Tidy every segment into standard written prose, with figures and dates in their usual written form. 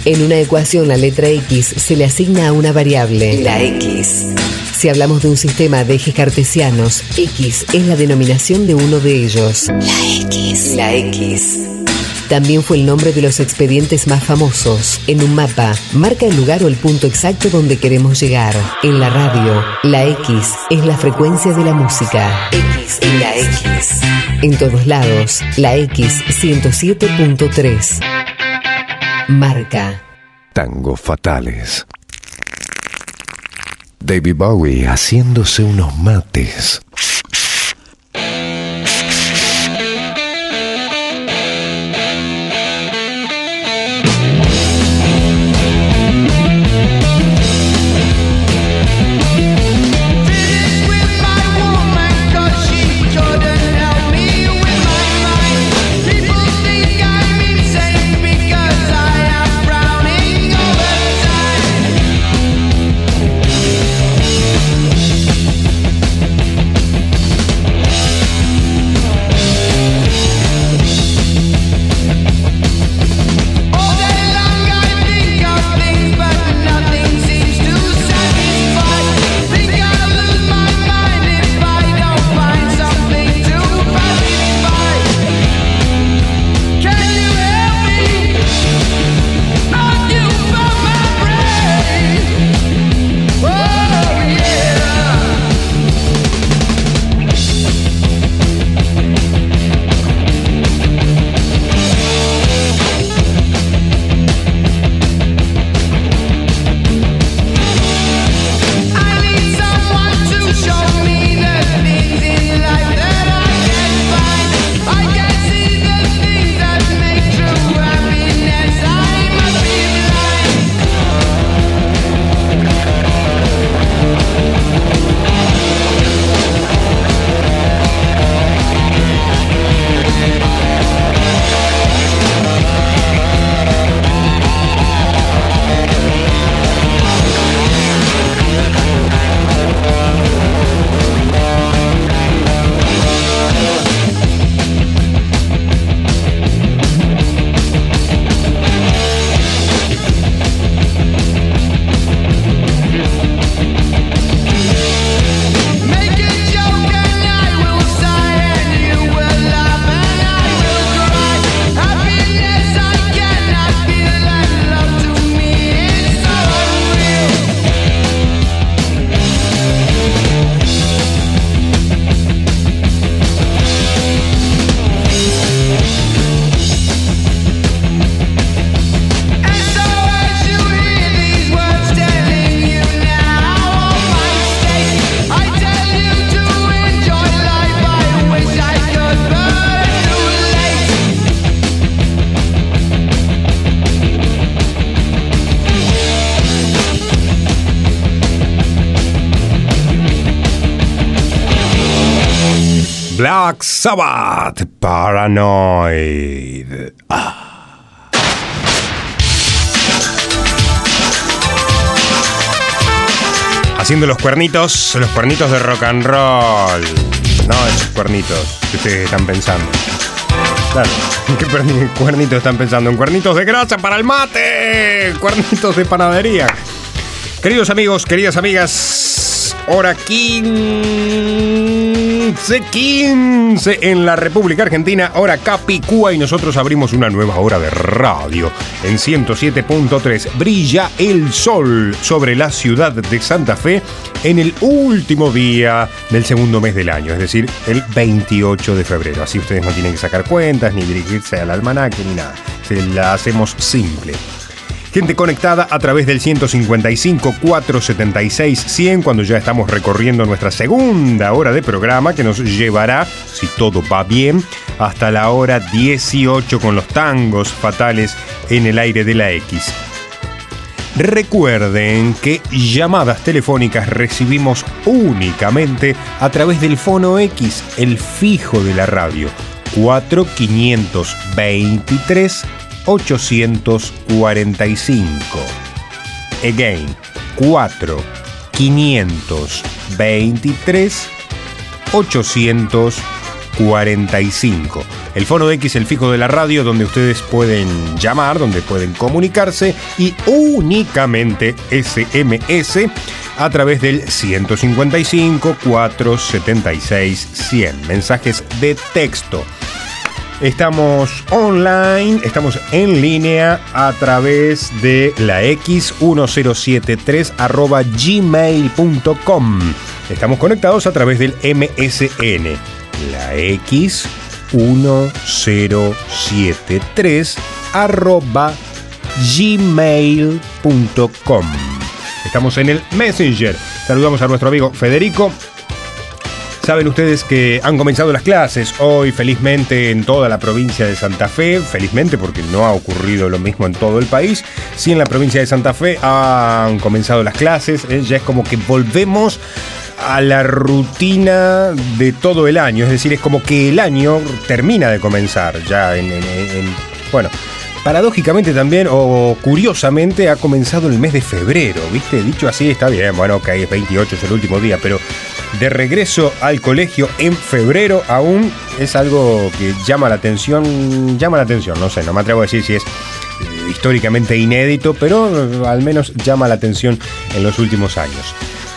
En una ecuación, la letra X se le asigna a una variable, la X. Si hablamos de un sistema de ejes cartesianos, X es la denominación de uno de ellos, la X. La X. También fue el nombre de los expedientes más famosos. En un mapa, marca el lugar o el punto exacto donde queremos llegar. En la radio, la X es la frecuencia de la música. X es la X. En todos lados, la X 107.3. Marca. Tango Fatales. David Bowie haciéndose unos mates. Black Sabbath, Paranoid. Haciendo los cuernitos de rock and roll. No esos cuernitos que ustedes están pensando. Claro, ¿qué cuernitos están pensando? En cuernitos de grasa para el mate, cuernitos de panadería. Queridos amigos, queridas amigas, hora 15 en la República Argentina, hora Capicúa, y nosotros abrimos una nueva hora de radio en 107.3. Brilla el sol sobre la ciudad de Santa Fe en el último día del segundo mes del año, es decir, el 28 de febrero. Así ustedes no tienen que sacar cuentas, ni dirigirse al almanaque, ni nada. Se la hacemos simple. Gente conectada a través del 155 476 100 cuando ya estamos recorriendo nuestra segunda hora de programa, que nos llevará, si todo va bien, hasta la hora 18 con los tangos fatales en el aire de la X. Recuerden que llamadas telefónicas recibimos únicamente a través del Fono X, el fijo de la radio, 4523 845. Again, 4523 845. 45. El Fono X, el fijo de la radio, donde ustedes pueden llamar, donde pueden comunicarse, y únicamente SMS a través del 155 476 100. Mensajes de texto. Estamos online, estamos en línea a través de la X1073 @gmail.com. Estamos conectados a través del MSN. La X1073 @gmail.com. Estamos en el Messenger. Saludamos a nuestro amigo Federico. Saben ustedes que han comenzado las clases hoy, felizmente, en toda la provincia de Santa Fe. Felizmente, porque no ha ocurrido lo mismo en todo el país. Sí, en la provincia de Santa Fe han comenzado las clases. Ya es como que volvemos a la rutina de todo el año. Es decir, es como que el año termina de comenzar ya bueno, paradójicamente también, o curiosamente, ha comenzado el mes de febrero, ¿viste? Dicho así está bien, bueno, ok, es 28, es el último día, pero de regreso al colegio en febrero aún es algo que llama la atención, no sé, no me atrevo a decir si es históricamente inédito, pero al menos llama la atención en los últimos años.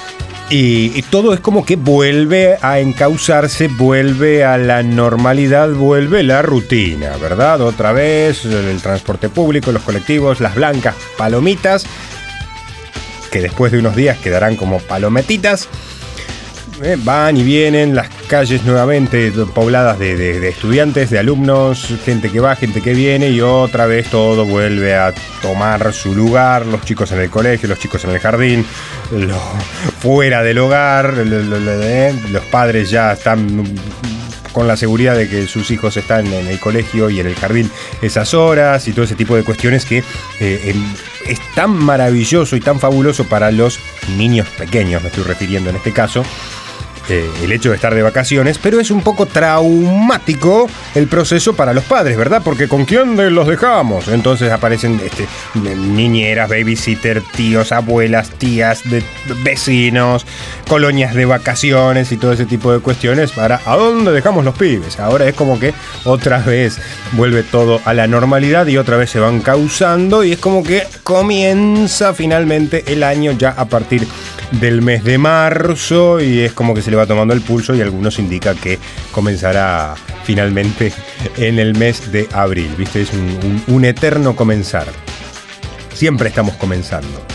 Y todo es como que vuelve a encauzarse, vuelve a la normalidad, vuelve la rutina, ¿verdad? Otra vez el transporte público, los colectivos, las blancas palomitas, que después de unos días quedarán como palometitas. Van y vienen, las calles nuevamente pobladas de estudiantes, de alumnos, gente que va, gente que viene, y otra vez todo vuelve a tomar su lugar. Los chicos en el colegio, los chicos en el jardín, fuera del hogar, los padres ya están con la seguridad de que sus hijos están en el colegio y en el jardín esas horas, y todo ese tipo de cuestiones que es tan maravilloso y tan fabuloso para los niños pequeños, me estoy refiriendo en este caso, el hecho de estar de vacaciones, pero es un poco traumático el proceso para los padres, ¿verdad? Porque ¿con quién los dejamos? Entonces aparecen niñeras, babysitter, tíos, abuelas, tías, vecinos, colonias de vacaciones y todo ese tipo de cuestiones para ¿a dónde dejamos los pibes? Ahora es como que otra vez vuelve todo a la normalidad y otra vez se van causando, y es como que comienza finalmente el año ya a partir del mes de marzo, y es como que se le va tomando el pulso, y algunos indican que comenzará finalmente en el mes de abril, ¿viste? Es un eterno comenzar. Siempre estamos comenzando.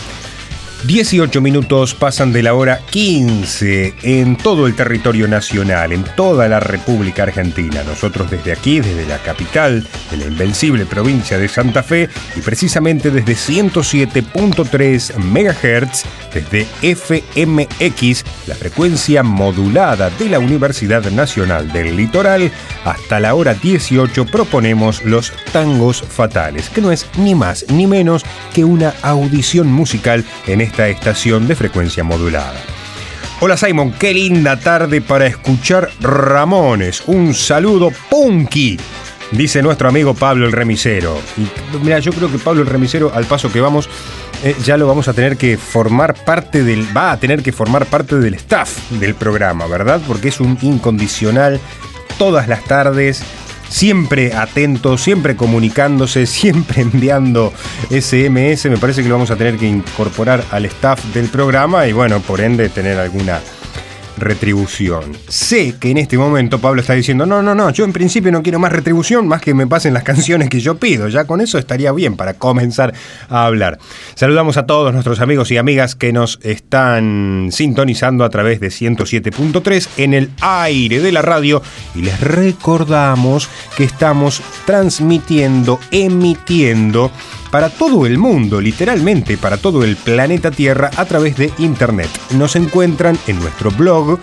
18 minutos pasan de la hora 15 en todo el territorio nacional, en toda la República Argentina. Nosotros desde aquí, desde la capital de la invencible provincia de Santa Fe, y precisamente desde 107.3 MHz, desde FMX, la frecuencia modulada de la Universidad Nacional del Litoral, hasta la hora 18 proponemos los Tangos Fatales, que no es ni más ni menos que una audición musical en esta estación de frecuencia modulada. Hola Simon, qué linda tarde para escuchar Ramones. Un saludo punky, dice nuestro amigo Pablo el Remisero. Y mira, yo creo que Pablo el Remisero, al paso que vamos, ya lo vamos a tener que formar parte va a tener que formar parte del staff del programa, ¿verdad? Porque es un incondicional todas las tardes, siempre atento, siempre comunicándose, siempre enviando SMS. Me parece que lo vamos a tener que incorporar al staff del programa y, bueno, por ende, tener alguna retribución. Sé que en este momento Pablo está diciendo no, yo en principio no quiero más retribución, más que me pasen las canciones que yo pido. Ya con eso estaría bien para comenzar a hablar. Saludamos a todos nuestros amigos y amigas que nos están sintonizando a través de 107.3 en el aire de la radio, y les recordamos que estamos transmitiendo, emitiendo para todo el mundo, literalmente para todo el planeta Tierra, a través de internet. Nos encuentran en nuestro blog,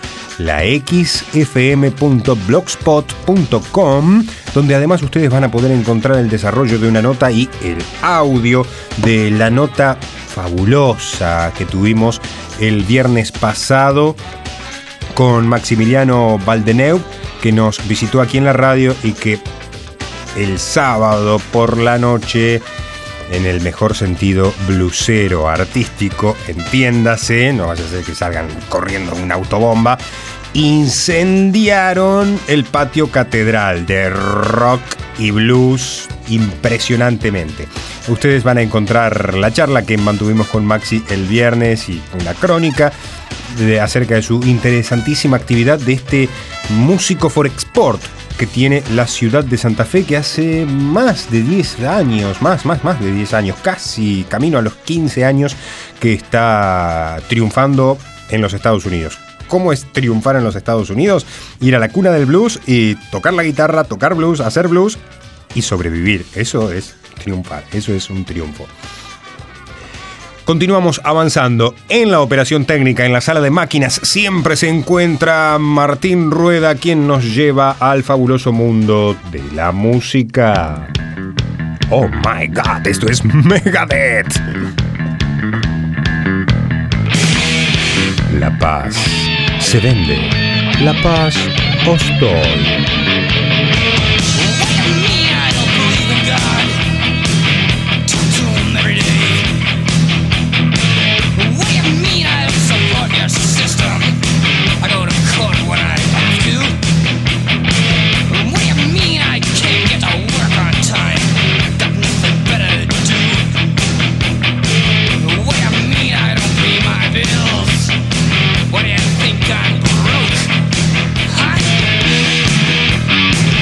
laxfm.blogspot.com, donde además ustedes van a poder encontrar el desarrollo de una nota y el audio de la nota fabulosa que tuvimos el viernes pasado con Maximiliano Valdeneu, que nos visitó aquí en la radio, y que el sábado por la noche, en el mejor sentido blusero, artístico, entiéndase, no vaya a ser que salgan corriendo una autobomba, incendiaron el patio Catedral de rock y blues impresionantemente. Ustedes van a encontrar la charla que mantuvimos con Maxi el viernes y una crónica acerca de su interesantísima actividad de este músico for export que tiene la ciudad de Santa Fe, que hace más de 10 años, más de 10 años, casi camino a los 15 años, que está triunfando en los Estados Unidos. ¿Cómo es triunfar en los Estados Unidos? Ir a la cuna del blues y tocar la guitarra, tocar blues, hacer blues y sobrevivir. Eso es triunfar, eso es un triunfo. Continuamos avanzando en la operación técnica, en la sala de máquinas. Siempre se encuentra Martín Rueda, quien nos lleva al fabuloso mundo de la música. Oh my God, esto es Megadeth. La paz se vende, la paz os doy. What do you think I'm broke? Huh?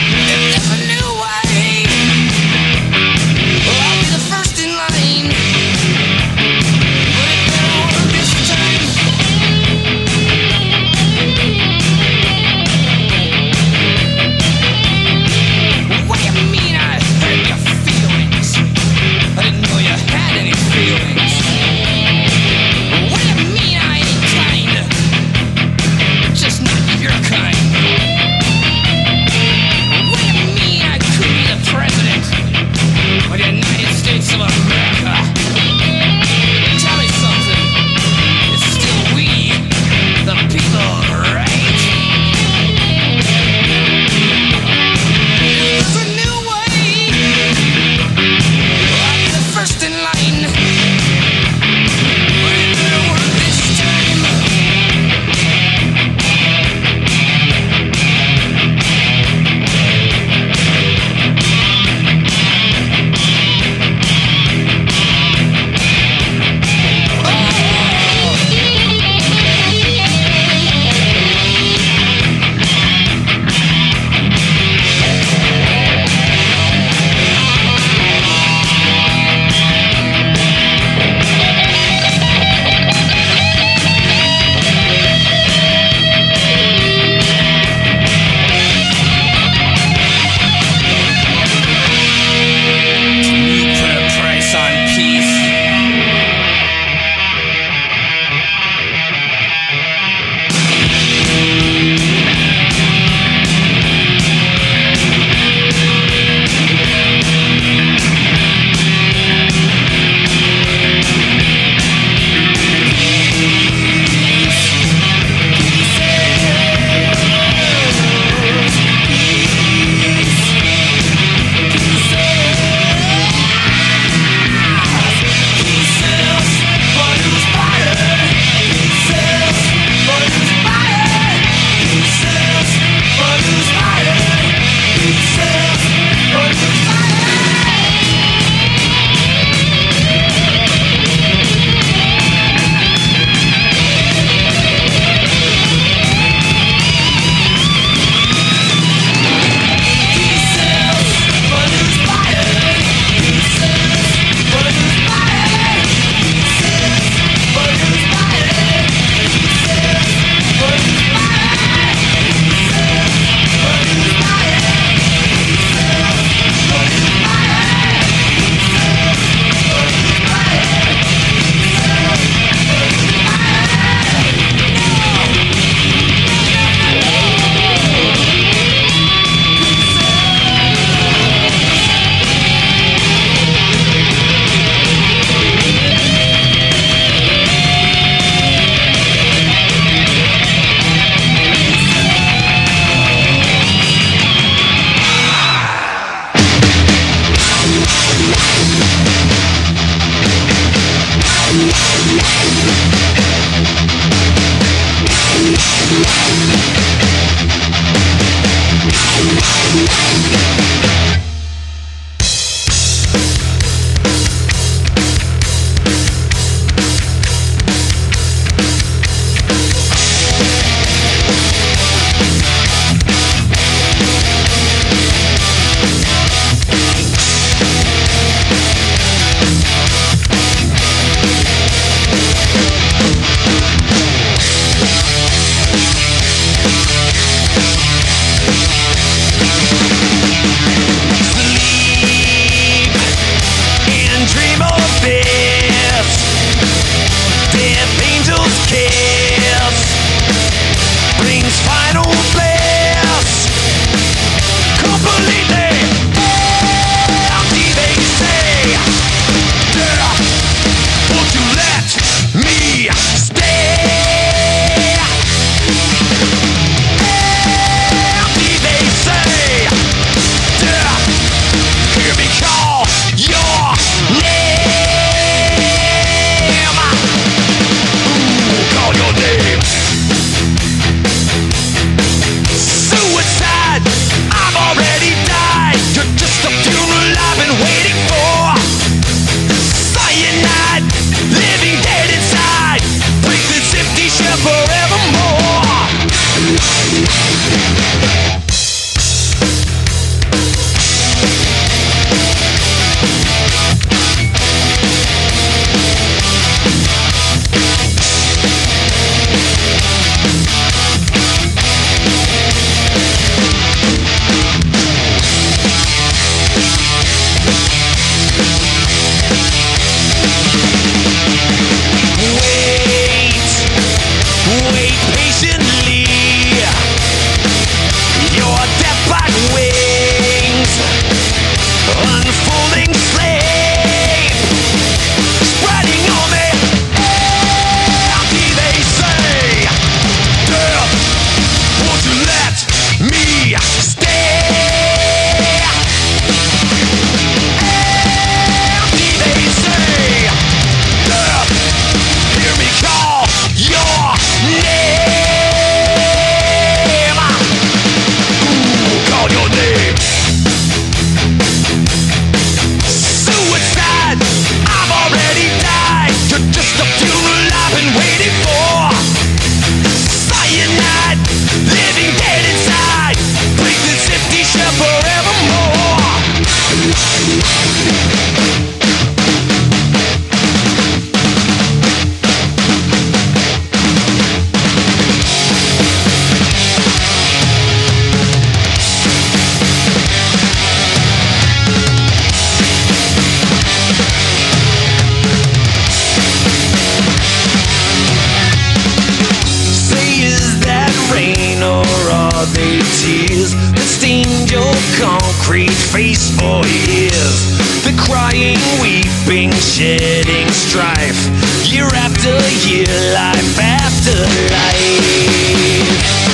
concrete face for years. The crying, weeping, shedding strife, year after year, life after life.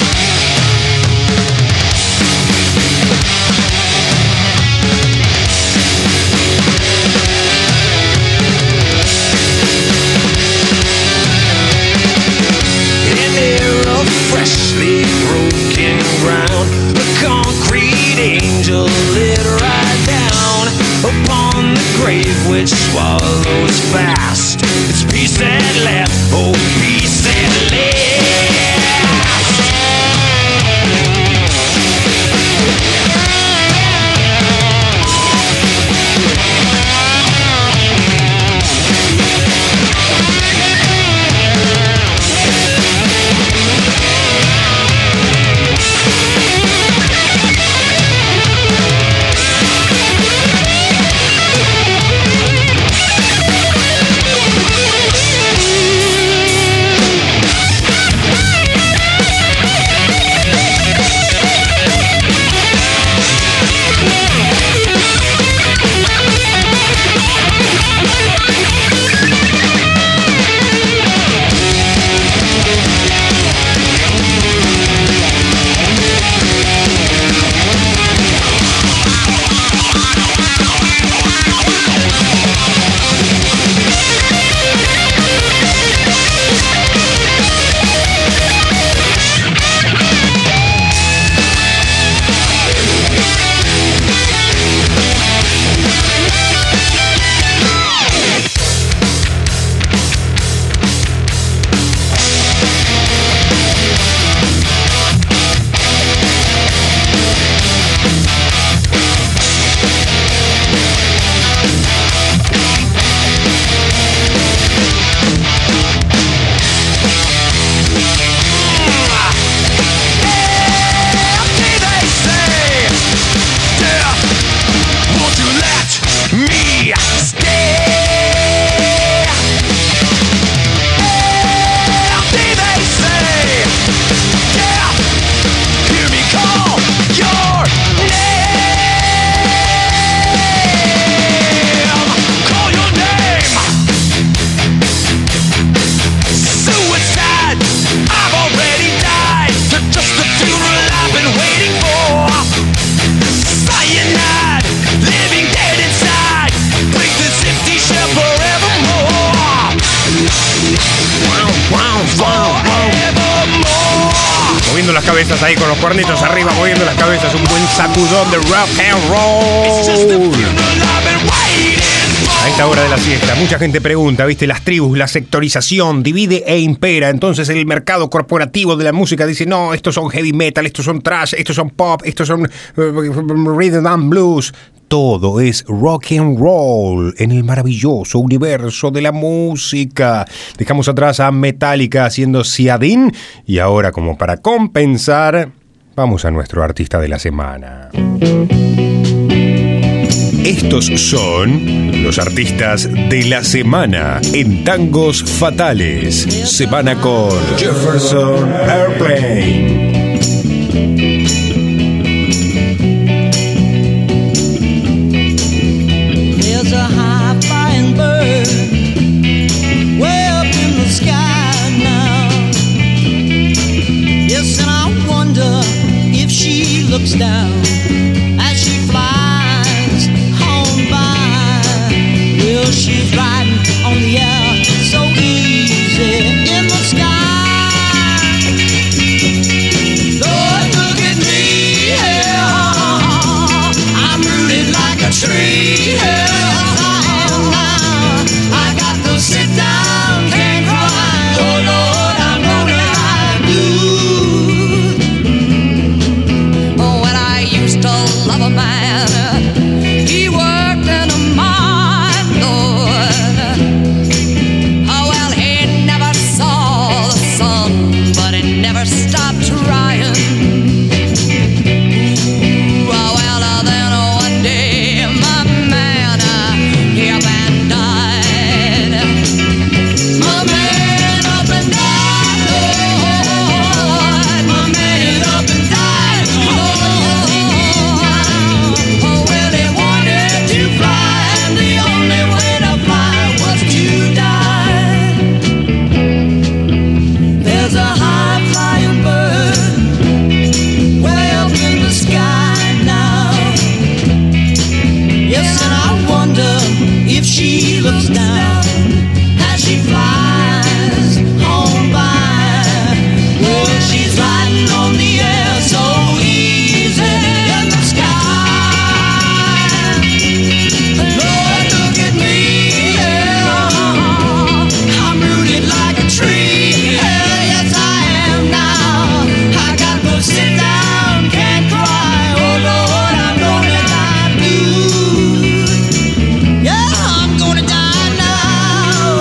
Freshly broken ground, the concrete angel lit right down upon the grave which swallows fast. It's peace at last, oh peace at last. Las cabezas ahí con los cuernitos arriba, moviendo las cabezas, un buen sacudón de rock and roll. A esta hora de la siesta, mucha gente pregunta, ¿viste? Las tribus, la sectorización divide e impera. Entonces el mercado corporativo de la música dice, no, estos son heavy metal, estos son thrash, estos son pop, estos son rhythm and blues. Todo es rock and roll en el maravilloso universo de la música. Dejamos atrás a Metallica haciendo Siadin y ahora, como para compensar, vamos a nuestro artista de la semana. Estos son los artistas de la semana en Tangos Fatales. Semana con Jefferson Airplane. Looks down as she flies home by. Well, she's riding on the air so easy in the sky. down as she flies on by. Well, she's riding on the air so easy in the sky. Lord, look at me, yeah. I'm rooted like a tree, yeah, yes I am now. I gotta sit down, can't cry. Oh Lord, I'm gonna die blue. Yeah, I'm gonna die now.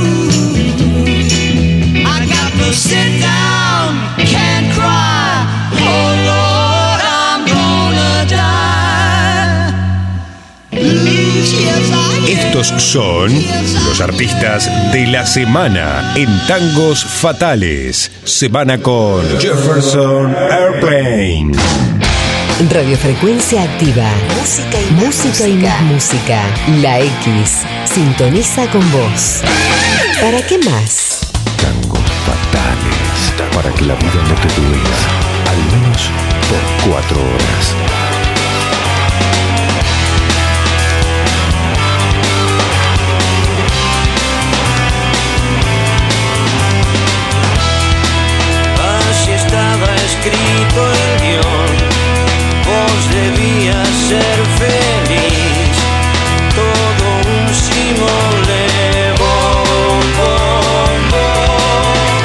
I gotta sit down, can't cry. Oh Lord, I'm gonna die blue. Yes, I am. Estos son los artistas de la semana en Tangos Fatales. Semana con Jefferson Airplane. Radiofrecuencia activa. Música y más música. La X. Sintoniza con vos. ¿Para qué más? Tangos fatales. Para que la vida no te duela. Al menos por 4 horas. Así estaba escrito el guión. Vos debías ser feliz. Todo un simole. Bom, bom, bom.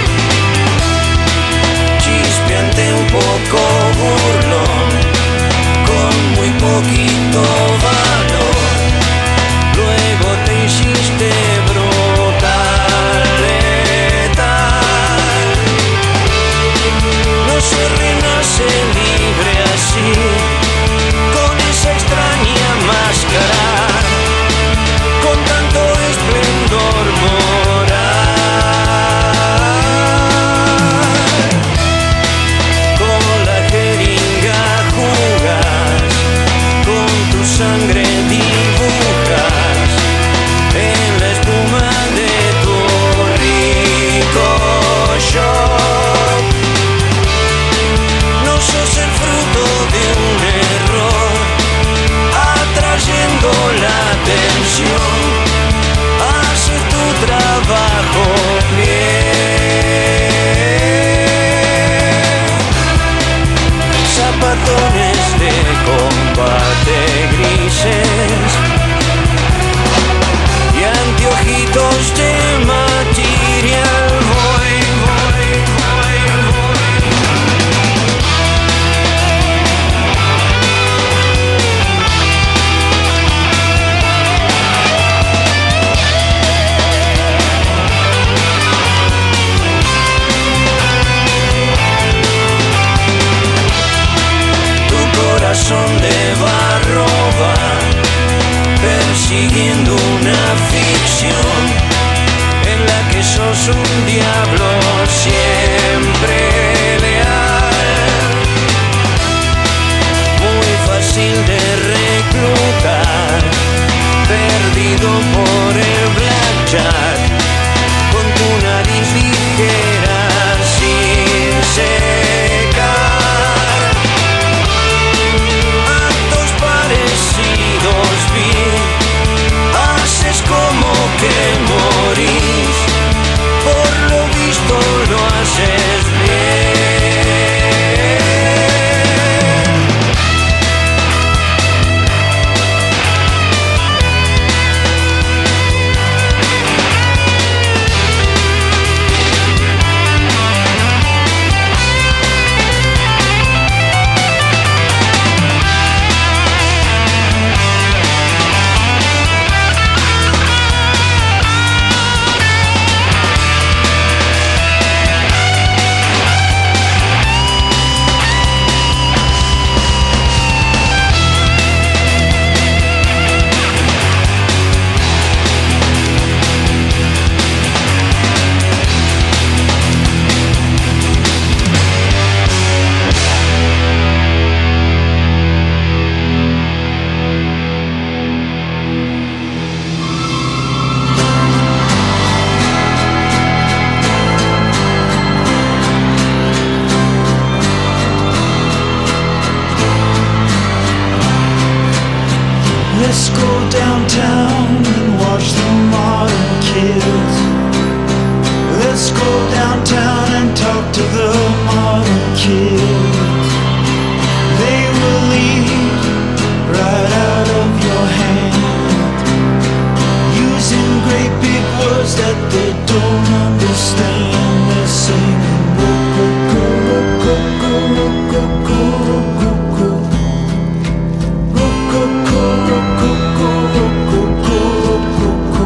Chispeante, un poco burlón, con muy poquito valor. Luego te hiciste brutal, letal. No se renace libre así, con esa extraña máscara, con tanto esplendor moral. Con la jeringa jugas, con tu sangre dibujas en la espuma de tu rico shock. No sos el fruto de un error, atrayendo la atención. Haces tu trabajo bien. Zapatones de combate grises y anteojitos de material. Voy, voy, voy, voy. Tu corazón de barro va persiguiendo una ficción en la que sos un diablo siempre leal. Muy fácil de reclutar, perdido por el blackjack, con tu nariz ligera sin secar. Actos parecidos vi, haces como que morís, por lo visto lo haces bien. words that they don't understand. They're singing rococo, rococo, rococo, rococo, rococo, rococo, rococo.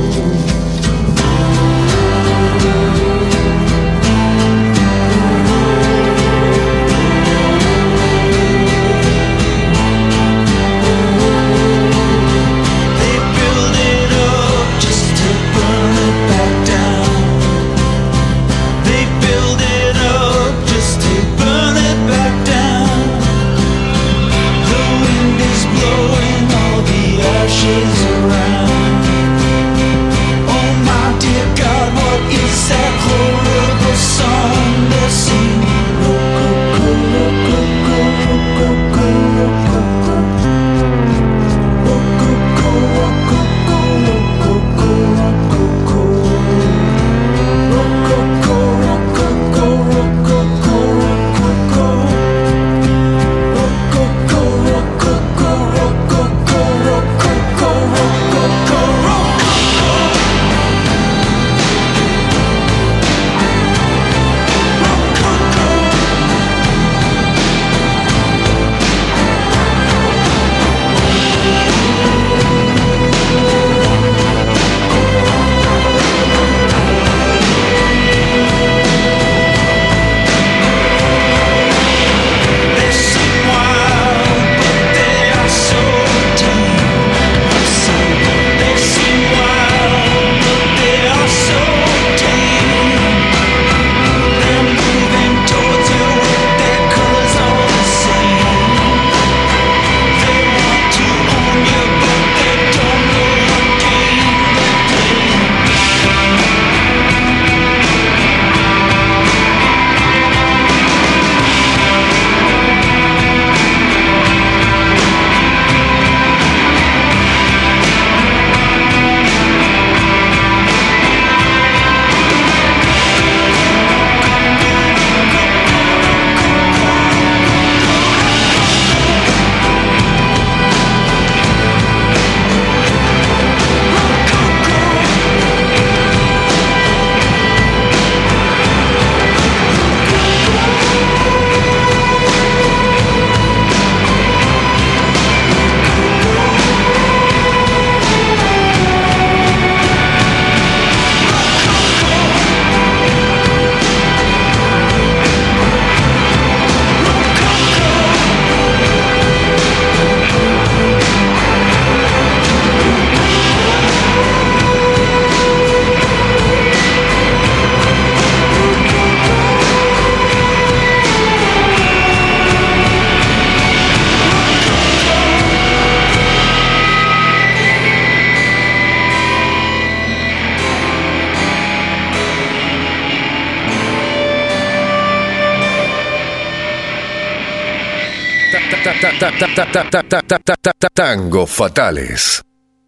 Tango Fatales.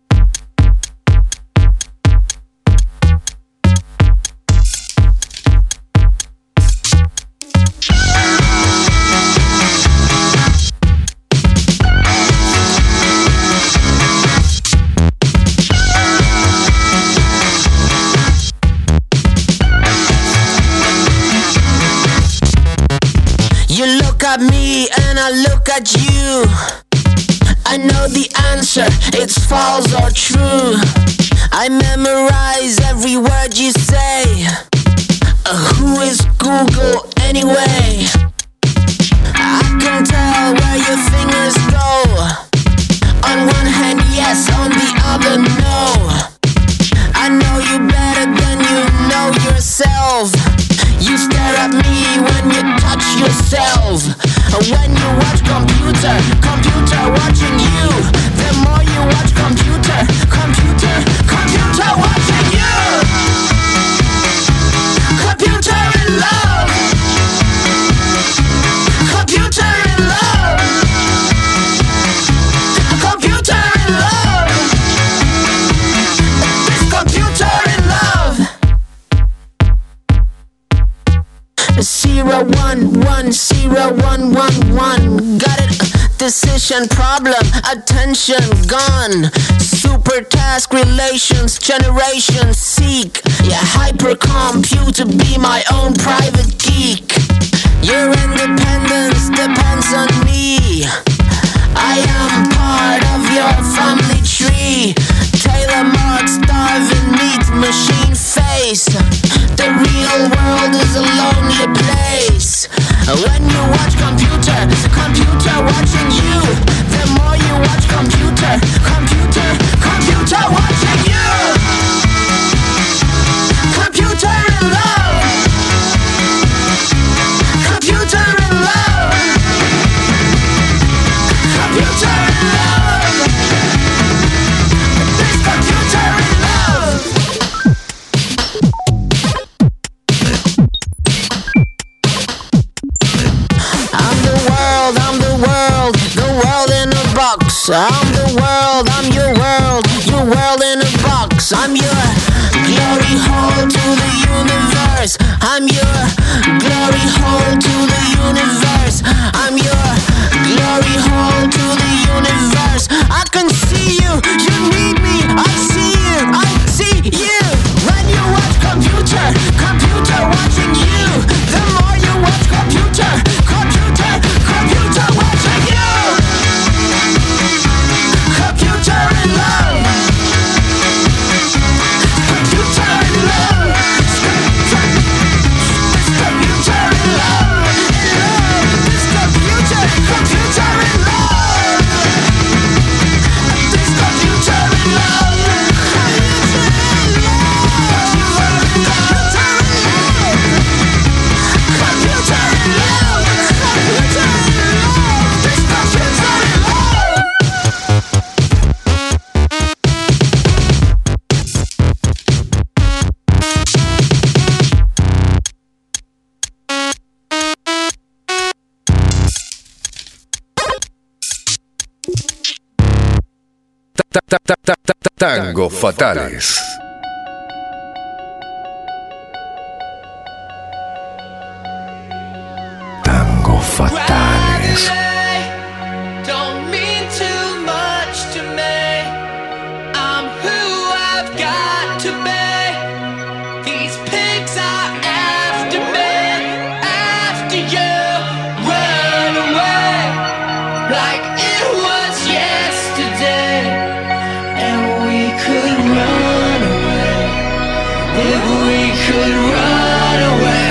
You look at me and I look at you. I know the answer, it's false or true. I memorize every word you say. Who is Google anyway? I can tell where your fingers go. On one hand yes, on the other no. I know you better than you know yourself. You stare at me when you touch yourself. When you watch computer watching you. The more you watch computer watching you. Computer in love. Computer in love. Computer in love. This computer in love. 0110111. Got it? Decision problem, attention gone. Super super task relations, generations seek. Yeah, hypercomputer, be my own private geek. Your independence depends on me. I am part of your family tree. Taylor Mark, starving meat, machine face. The real world is a lonely place. When you watch computer, computer watching you. The more you watch computer, computer, computer watching you. Computer in love. Computer in love. Computer in love. This computer in love. I'm the world in a box. I'm the world, I'm your world in a box. I'm your glory hole to the universe. I'm your glory hole to the universe. I'm your glory hole to the universe. I can see you, you need me. I see you, I see you. When you watch computer, computer watching you. The more you watch computer, computer, computer watching you. Computer in love. Computer in love. Computer in love. This computer, computer in love. This computer in love. Computer in love. Computer in love. This computer in love. Tango Fatales. Tango Fatales. Don't mean too much to me. I'm who I've got to be. These pigs are after me, after you. Run away like it was yesterday, and we could run away if we could run away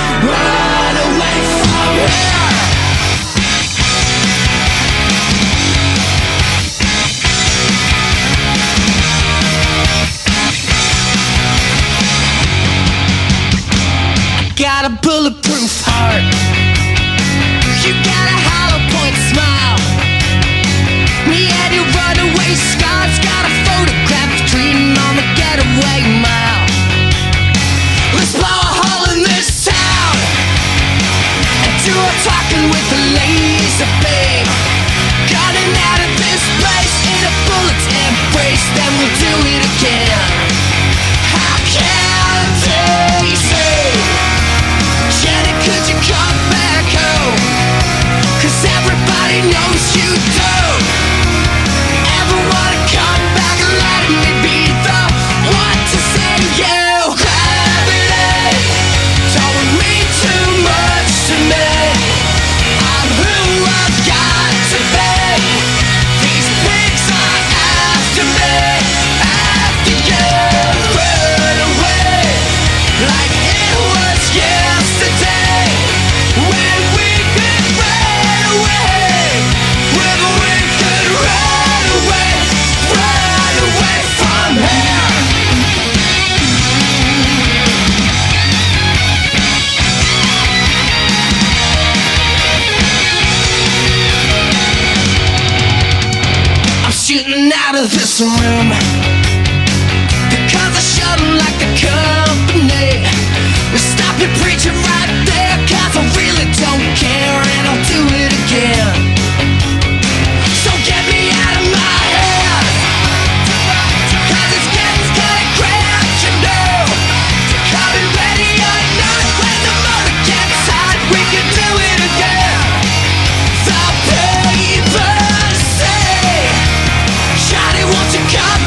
from here. Got a bulletproof heart. You got a hollow point smile. Me and your runaway scars. Got a photograph of treating on the getaway mile. Let's blow a hole in this town and do our talking with a laser beam. Gunning out of this place in a bullet's embrace. Then we'll do it again. How can they say, Jenny, could you come back home? 'Cause everybody knows you don't ever wanna come back and let me be the one to save you. Gravity don't mean too much to me. I'm who I've got to be. These pigs are after me, after you. Run away like it was yesterday, when we could run away, when we could run away from here. I'm shooting out of this room because I shut 'em like the company. Stop your preaching right there, 'cause I really don't care, and I'll do it again. So get me out of my head, 'cause it's getting kinda cramped, you know. Coming ready or not, when the motor gets hot, we can do it again. The papers say, Johnny, won't you come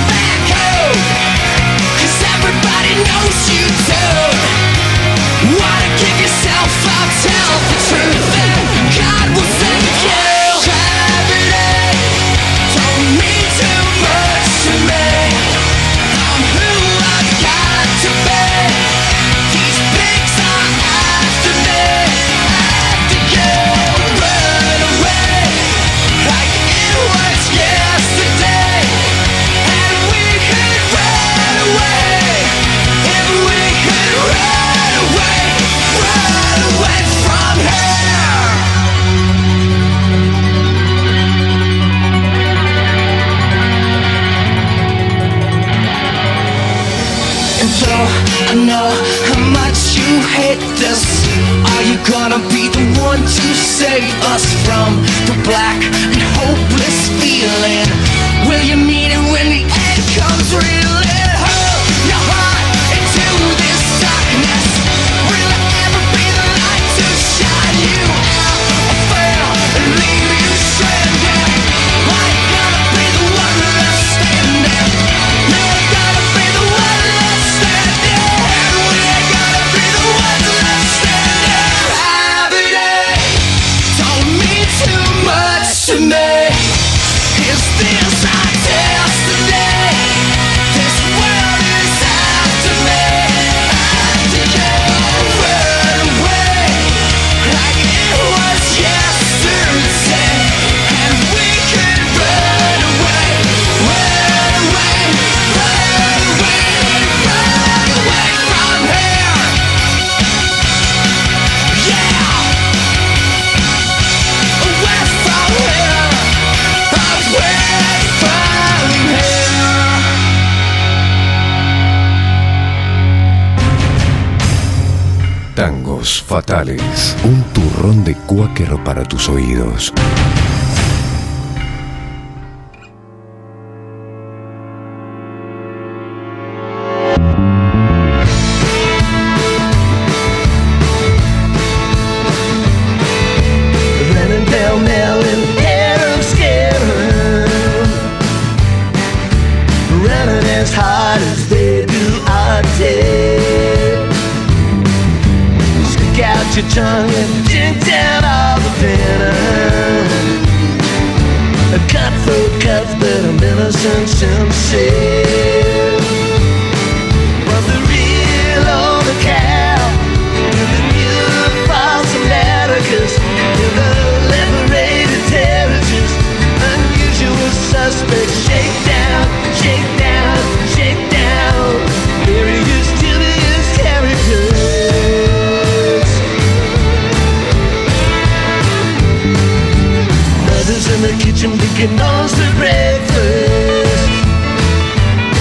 And though I know how much you hate this, are you gonna be the one to save us from the black and hopeless feeling? Will you mean it when the end comes reeling? Hold your heart into this darkness. Will it ever be the light to shine you out or fail and leave you stranded? Are you gonna be the one left standing? You're gonna be the one left standing. We're gonna be the one left standing. Gravity don't mean too much to me. Is this our destiny? This world is after me. After you run away like it was yesterday, and we could run away, run away, run away, run away from here. Yeah, away from here, away from here. Tangos Fatales, un turrón de cuáquero para tus oídos. Running down now in the air I'm scared. Running as hard as they do I dare. Stick out your tongue and drink down all the venom. A cutthroat cuts, but I'm innocent, sincere. Was the real or the cow? In the new false Americas, in the liberated territories, unusual suspects. Shake down, shake down, shake down. Various dubious characters. Mothers in the kitchen making noise for breakfast.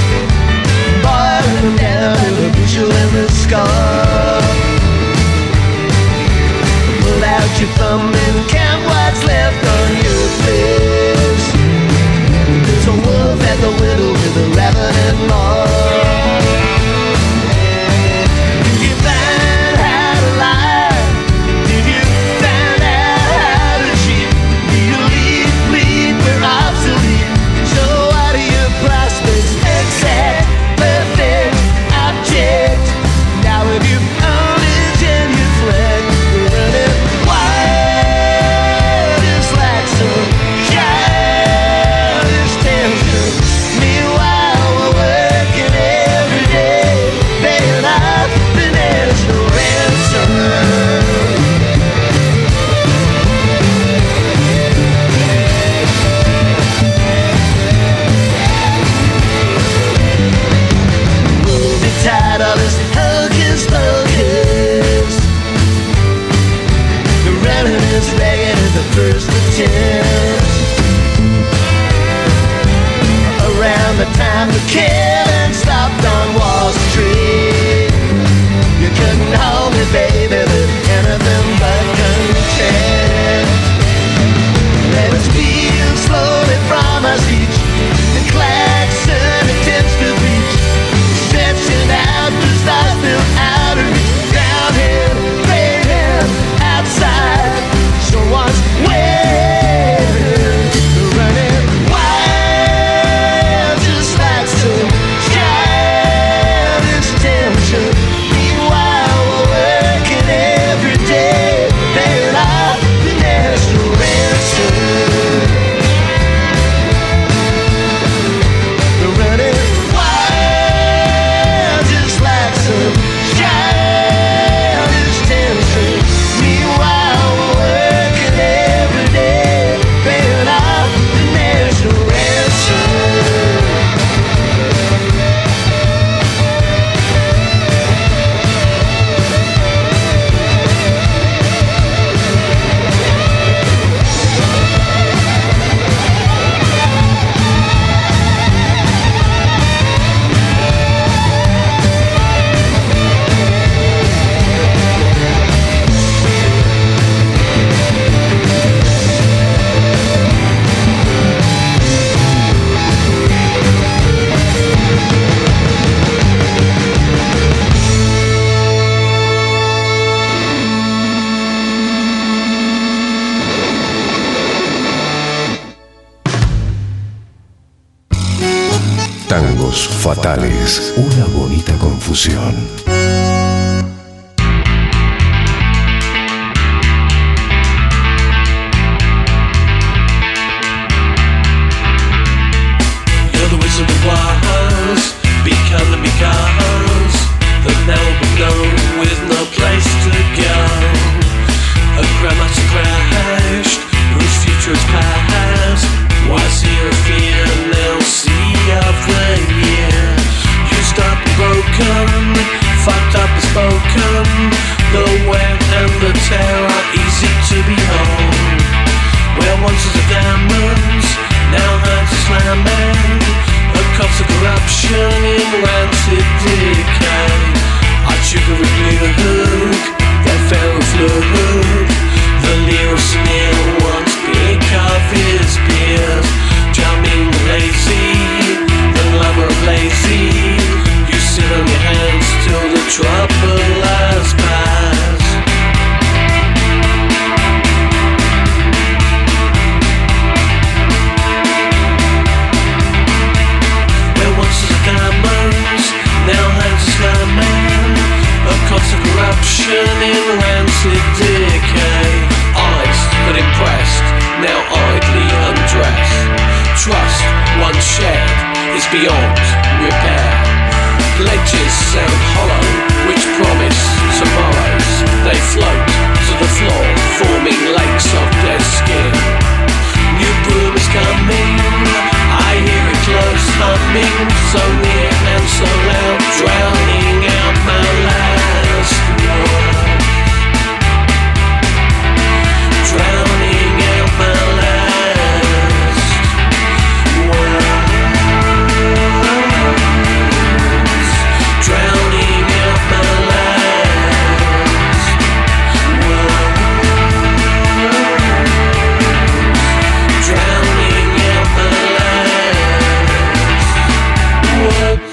fatales, una bonita confusión. You're the wizard of Oz, become because the now begun with no place to go. A grandmaster crashed, whose future is past. Why see her fear, now see of the year. Used up and broken, fucked up and spoken. The wear and the tear are easy to behold. Where once was a diamonds, now hands are slamming. A cops of corruption in rancid decay. I sugar and glue, that fell fluke. The leer of sneer once big of his beard. Charming lazy, the lover of lazy. You sit on your hands till the trouble has passed. Where once was a diamonds, now hands are slamming. A cost of corruption in rancid decay. Eyes but impressed, now idly undressed. Trust once shared is beyond repair. Pledges sound hollow, which promise tomorrows. They float to the floor, forming lakes of dead skin. New broom is coming, I hear it close humming. So near and so loud, drowning out my last word. Drowning out my last words. Drowning out my last words. Drowning out my last words.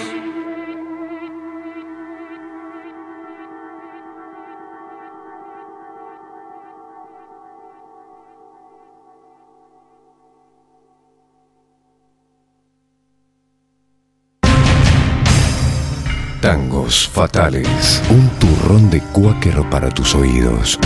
Tangos fatales, un turrón de cuáquero para tus oídos.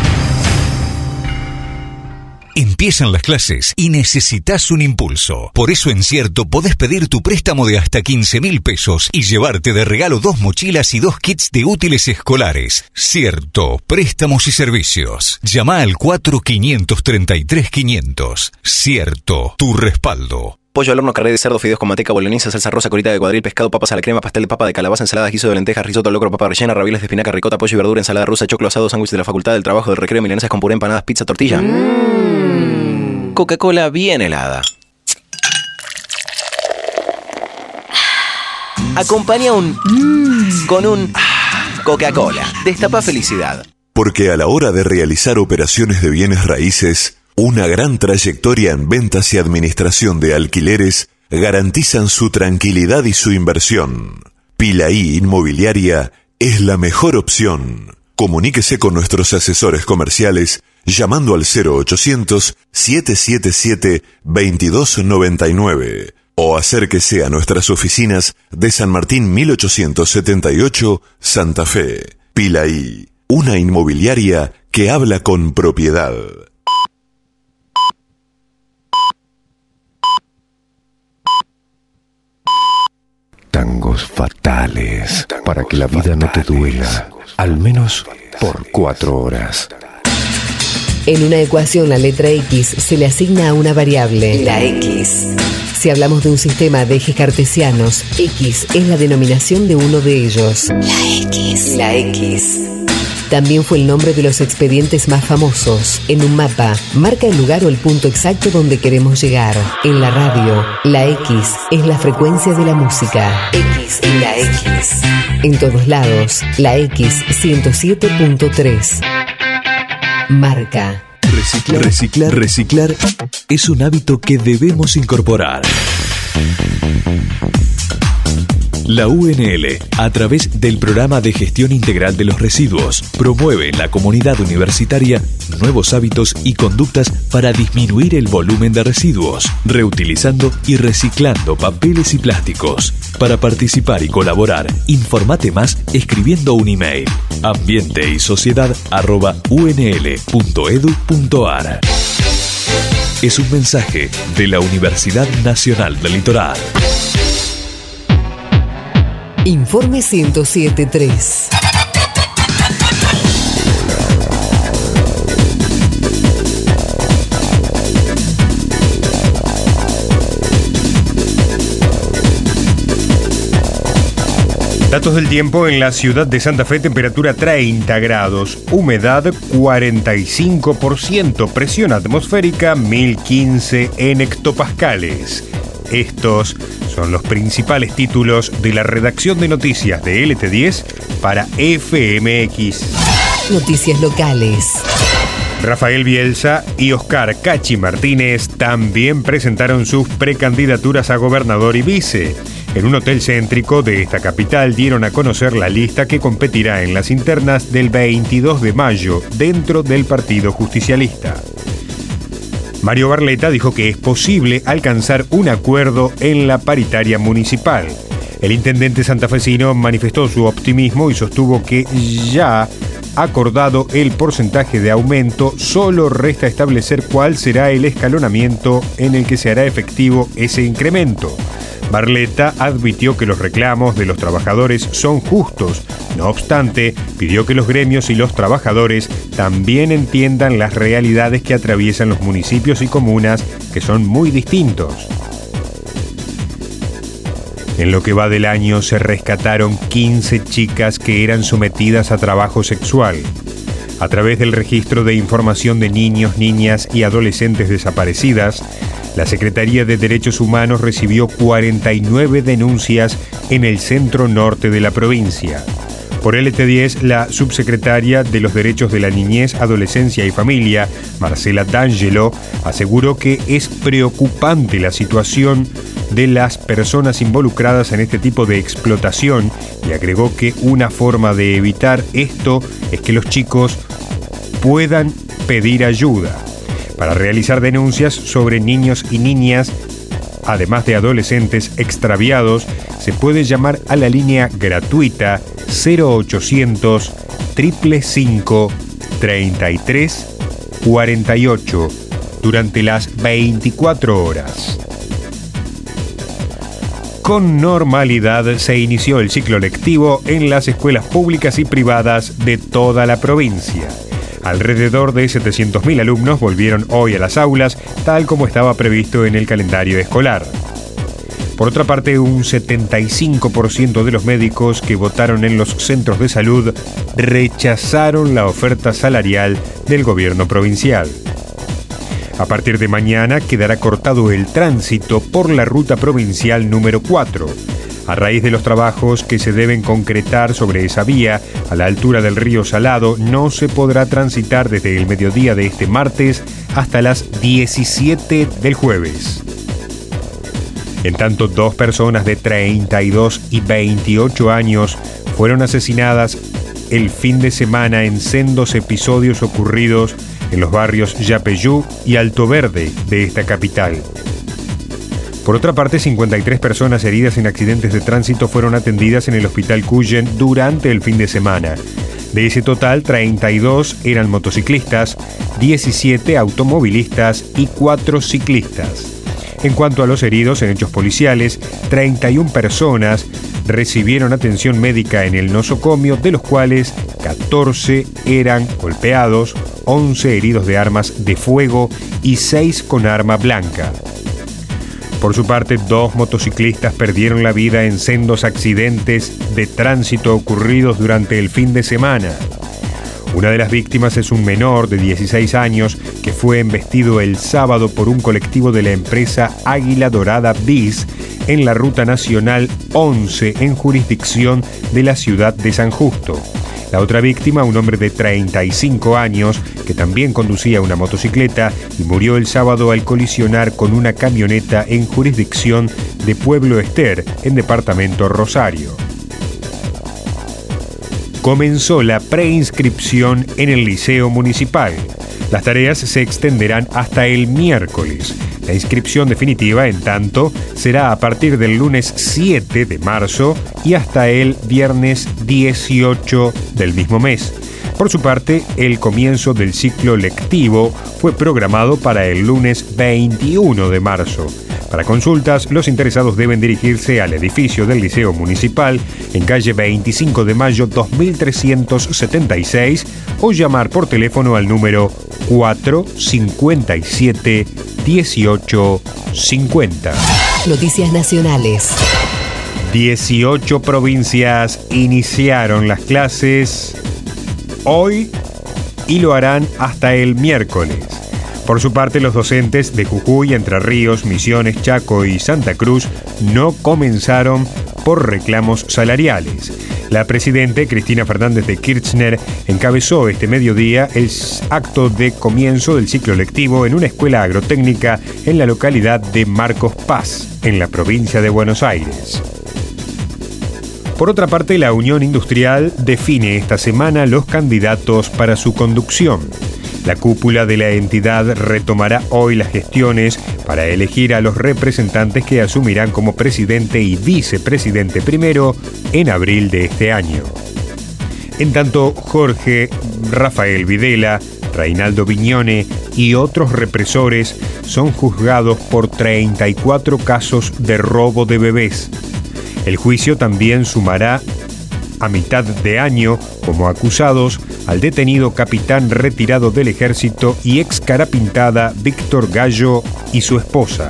Empiezan las clases y necesitas un impulso. Por eso en Cierto podés pedir tu préstamo de hasta 15.000 pesos y llevarte de regalo 2 mochilas y 2 kits de útiles escolares. Cierto, préstamos y servicios. Llama al 4533-500. Cierto, tu respaldo. Pollo al horno, carré de cerdo, fideos con manteca, boloñesa, salsa rosa, corita de cuadril, pescado, papas a la crema, pastel de papa, de calabaza, ensalada, guiso de lentejas, risotto, locro, papa rellena, ravioles de espinaca, ricota, pollo y verdura, ensalada rusa, choclo asado, sándwich de la facultad, del trabajo, del recreo, milanesas con puré, empanadas, pizza, tortilla. Coca-Cola bien helada. Acompaña un con un Coca-Cola. Destapa felicidad. Porque a la hora de realizar operaciones de bienes raíces, una gran trayectoria en ventas y administración de alquileres garantizan su tranquilidad y su inversión. Pilaí Inmobiliaria es la mejor opción. Comuníquese con nuestros asesores comerciales llamando al 0800-777-2299 o acérquese a nuestras oficinas de San Martín 1878, Santa Fe. Pilaí, una inmobiliaria que habla con propiedad. Tangos fatales, para que la vida no te duela, al menos por 4 horas. En una ecuación, la letra X se le asigna a una variable, la X. Si hablamos de un sistema de ejes cartesianos, X es la denominación de uno de ellos. La X. La X. También fue el nombre de los expedientes más famosos. En un mapa, marca el lugar o el punto exacto donde queremos llegar. En la radio, la X es la frecuencia de la música. X y la X. En todos lados, la X 107.3. Marca. Reciclar es un hábito que debemos incorporar. La UNL, a través del Programa de Gestión Integral de los Residuos, promueve en la comunidad universitaria nuevos hábitos y conductas para disminuir el volumen de residuos, reutilizando y reciclando papeles y plásticos. Para participar y colaborar, informate más escribiendo un email: ambienteySociedad@unl.edu.ar. Es un mensaje de la Universidad Nacional del Litoral. Informe 107.3. Datos del tiempo en la ciudad de Santa Fe: temperatura 30 grados, humedad 45%, presión atmosférica 1015 en hectopascales. Estos son los principales títulos de la redacción de noticias de LT10 para FMX. Noticias locales. Rafael Bielsa y Oscar Cachi Martínez también presentaron sus precandidaturas a gobernador y vice. En un hotel céntrico de esta capital dieron a conocer la lista que competirá en las internas del 22 de mayo dentro del Partido Justicialista. Mario Barletta dijo que es posible alcanzar un acuerdo en la paritaria municipal. El intendente santafesino manifestó su optimismo y sostuvo que ya acordado el porcentaje de aumento, solo resta establecer cuál será el escalonamiento en el que se hará efectivo ese incremento. Barletta advirtió que los reclamos de los trabajadores son justos. No obstante, pidió que los gremios y los trabajadores también entiendan las realidades que atraviesan los municipios y comunas, que son muy distintos. En lo que va del año se rescataron 15 chicas que eran sometidas a trabajo sexual. A través del registro de información de niños, niñas y adolescentes desaparecidas, la Secretaría de Derechos Humanos recibió 49 denuncias en el centro norte de la provincia. Por LT10, la subsecretaria de los Derechos de la Niñez, Adolescencia y Familia, Marcela D'Angelo, aseguró que es preocupante la situación de las personas involucradas en este tipo de explotación y agregó que una forma de evitar esto es que los chicos puedan pedir ayuda. Para realizar denuncias sobre niños y niñas, además de adolescentes extraviados, se puede llamar a la línea gratuita 0800 555 33 48 durante las 24 horas. Con normalidad se inició el ciclo lectivo en las escuelas públicas y privadas de toda la provincia. Alrededor de 700.000 alumnos volvieron hoy a las aulas, tal como estaba previsto en el calendario escolar. Por otra parte, un 75% de los médicos que votaron en los centros de salud rechazaron la oferta salarial del gobierno provincial. A partir de mañana quedará cortado el tránsito por la ruta provincial número 4. A raíz de los trabajos que se deben concretar sobre esa vía, a la altura del río Salado, no se podrá transitar desde el mediodía de este martes hasta las 17 del jueves. En tanto, 2 personas de 32 y 28 años fueron asesinadas el fin de semana en sendos episodios ocurridos en los barrios Yapeyú y Alto Verde de esta capital. Por otra parte, 53 personas heridas en accidentes de tránsito fueron atendidas en el Hospital Cuyen durante el fin de semana. De ese total, 32 eran motociclistas, 17 automovilistas y 4 ciclistas. En cuanto a los heridos en hechos policiales, 31 personas recibieron atención médica en el nosocomio, de los cuales 14 eran golpeados, 11 heridos de armas de fuego y 6 con arma blanca. Por su parte, 2 motociclistas perdieron la vida en sendos accidentes de tránsito ocurridos durante el fin de semana. Una de las víctimas es un menor de 16 años que fue embestido el sábado por un colectivo de la empresa Águila Dorada Bis en la Ruta Nacional 11 en jurisdicción de la ciudad de San Justo. La otra víctima, un hombre de 35 años, que también conducía una motocicleta y murió el sábado al colisionar con una camioneta en jurisdicción de Pueblo Ester, en departamento Rosario. Comenzó la preinscripción en el Liceo Municipal. Las tareas se extenderán hasta el miércoles. La inscripción definitiva, en tanto, será a partir del lunes 7 de marzo y hasta el viernes 18 del mismo mes. Por su parte, el comienzo del ciclo lectivo fue programado para el lunes 21 de marzo. Para consultas, los interesados deben dirigirse al edificio del Liceo Municipal en calle 25 de Mayo 2376 o llamar por teléfono al número 457-1850. Noticias nacionales. 18 provincias iniciaron las clases hoy y lo harán hasta el miércoles. Por su parte, los docentes de Jujuy, Entre Ríos, Misiones, Chaco y Santa Cruz no comenzaron por reclamos salariales. La presidenta Cristina Fernández de Kirchner encabezó este mediodía el acto de comienzo del ciclo lectivo en una escuela agrotécnica en la localidad de Marcos Paz, en la provincia de Buenos Aires. Por otra parte, la Unión Industrial define esta semana los candidatos para su conducción. La cúpula de la entidad retomará hoy las gestiones para elegir a los representantes que asumirán como presidente y vicepresidente primero en abril de este año. En tanto, Jorge Rafael Videla, Reinaldo Viñone y otros represores son juzgados por 34 casos de robo de bebés. El juicio también sumará a mitad de año como acusados al detenido capitán retirado del ejército y ex cara pintada Víctor Gallo y su esposa.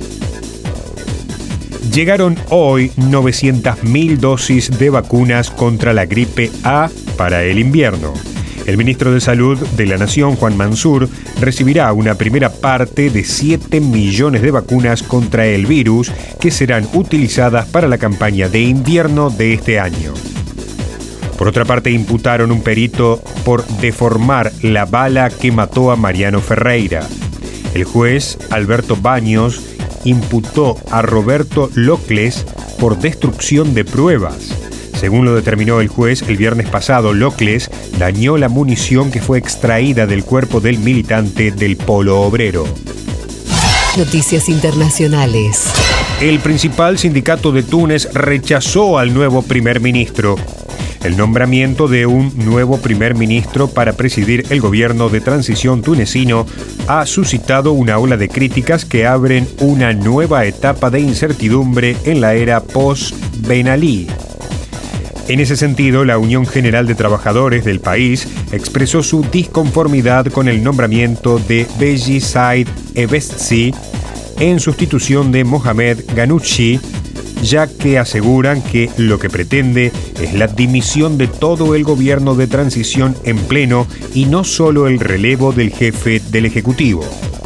Llegaron hoy 900.000 dosis de vacunas contra la gripe A para el invierno. El ministro de Salud de la Nación, Juan Mansur, recibirá una primera parte de 7 millones de vacunas contra el virus que serán utilizadas para la campaña de invierno de este año. Por otra parte, imputaron un perito por deformar la bala que mató a Mariano Ferreira. El juez Alberto Baños imputó a Roberto Locles por destrucción de pruebas. Según lo determinó el juez, el viernes pasado, Locles dañó la munición que fue extraída del cuerpo del militante del Polo Obrero. Noticias internacionales. El principal sindicato de Túnez rechazó al nuevo primer ministro. El nombramiento de un nuevo primer ministro para presidir el gobierno de transición tunecino ha suscitado una ola de críticas que abren una nueva etapa de incertidumbre en la era post-Ben Ali. En ese sentido, la Unión General de Trabajadores del país expresó su disconformidad con el nombramiento de Beji Said Ebessi en sustitución de Mohamed Ghannouchi, ya que aseguran que lo que pretende es la dimisión de todo el gobierno de transición en pleno y no solo el relevo del jefe del Ejecutivo.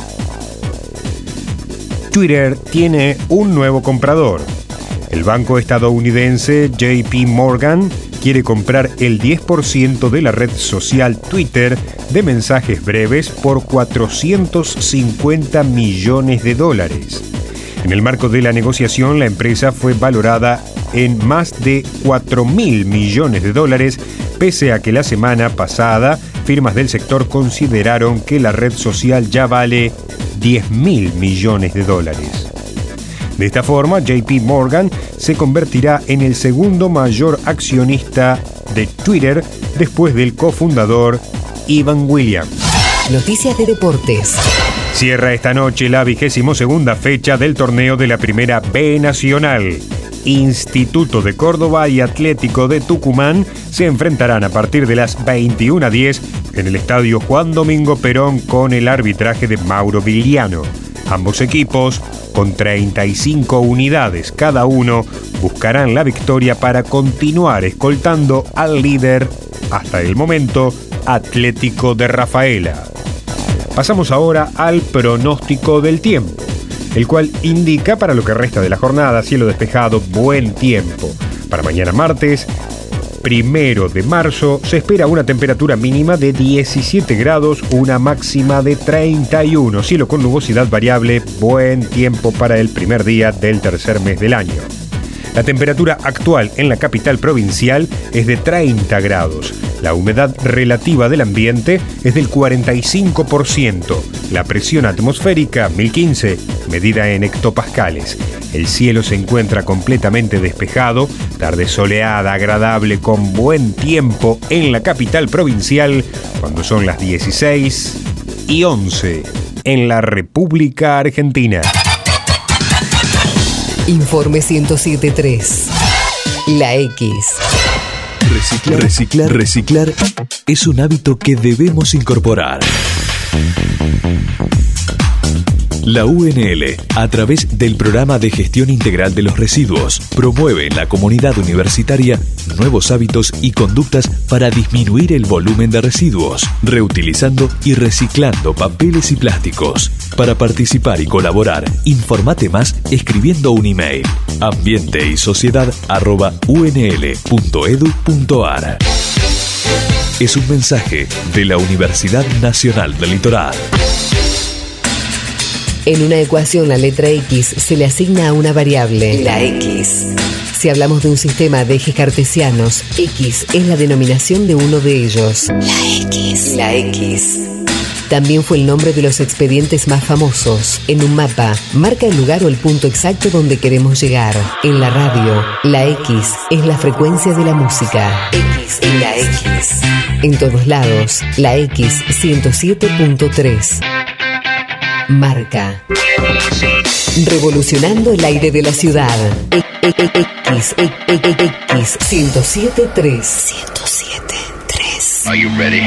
Twitter tiene un nuevo comprador. El banco estadounidense JP Morgan quiere comprar el 10% de la red social Twitter de mensajes breves por $450 millones. En el marco de la negociación, la empresa fue valorada en más de $4.000 millones, pese a que la semana pasada firmas del sector consideraron que la red social ya vale $10.000 millones. De esta forma, JP Morgan se convertirá en el segundo mayor accionista de Twitter después del cofundador Evan Williams. Noticias de deportes. Cierra esta noche la 22ª fecha del torneo de la Primera B Nacional. Instituto de Córdoba y Atlético de Tucumán se enfrentarán a partir de las 21:10 en el estadio Juan Domingo Perón con el arbitraje de Mauro Vigliano. Ambos equipos, con 35 unidades cada uno, buscarán la victoria para continuar escoltando al líder, hasta el momento, Atlético de Rafaela. Pasamos ahora al pronóstico del tiempo, el cual indica para lo que resta de la jornada cielo despejado, buen tiempo. Para mañana martes, 1 de marzo se espera una temperatura mínima de 17 grados, una máxima de 31. Cielo con nubosidad variable, buen tiempo para el primer día del tercer mes del año. La temperatura actual en la capital provincial es de 30 grados. La humedad relativa del ambiente es del 45%. La presión atmosférica, 1015, medida en hectopascales. El cielo se encuentra completamente despejado, tarde soleada, agradable, con buen tiempo en la capital provincial, cuando son las 16:11 en la República Argentina. Informe 107.3. La X. Reciclar es un hábito que debemos incorporar. La UNL, a través del Programa de Gestión Integral de los Residuos, promueve en la comunidad universitaria nuevos hábitos y conductas para disminuir el volumen de residuos, reutilizando y reciclando papeles y plásticos. Para participar y colaborar, informate más escribiendo un email: ambienteySociedad@unl.edu.ar. Es un mensaje de la Universidad Nacional del Litoral. En una ecuación, la letra X se le asigna a una variable, la X. Si hablamos de un sistema de ejes cartesianos, X es la denominación de uno de ellos, la X. La X. También fue el nombre de los expedientes más famosos. En un mapa, marca el lugar o el punto exacto donde queremos llegar. En la radio, la X es la frecuencia de la música. X es la X. En todos lados, la X 107.3. Marca. Revolucionando el aire de la ciudad. X 107.3. 107.3. Are you ready?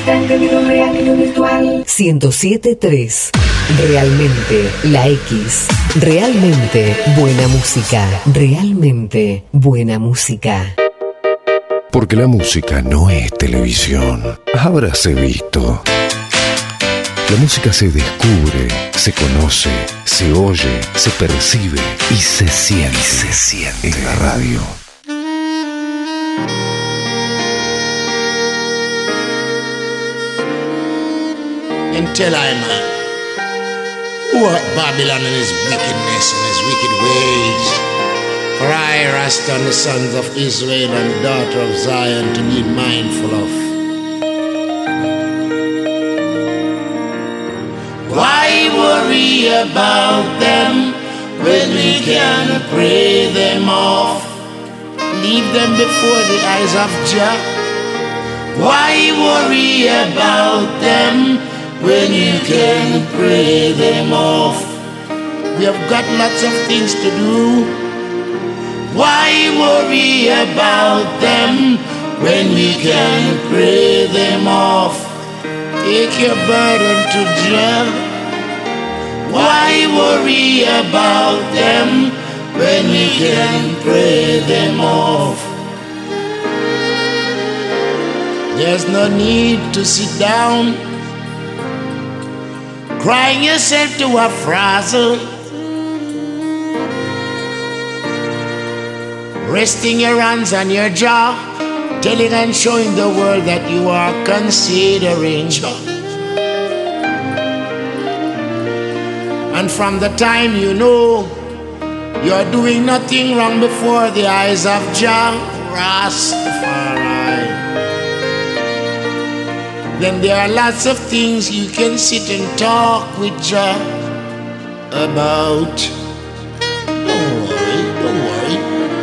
107.3. Realmente la X. Realmente buena música. Realmente buena música. Porque la música no es televisión. Habráse visto. La música se descubre, se conoce, se oye, se percibe y se siente en la radio. And tell I man, who art Babylon and his wickedness and his wicked ways? For I, Rasta, and the sons of Israel and the daughter of Zion to be mindful of. Why worry about them when we can pray them off? Leave them before the eyes of Jah. Why worry about them when you can pray them off? We have got lots of things to do. Why worry about them when we can pray them off? Take your burden to Jah. Why worry about them when we can pray them off? There's no need to sit down crying yourself to a frazzle, resting your hands on your jaw, telling and showing the world that you are considering. And from the time you know you're doing nothing wrong before the eyes of Jah Rastafari, then there are lots of things you can sit and talk with Jah about. Don't worry.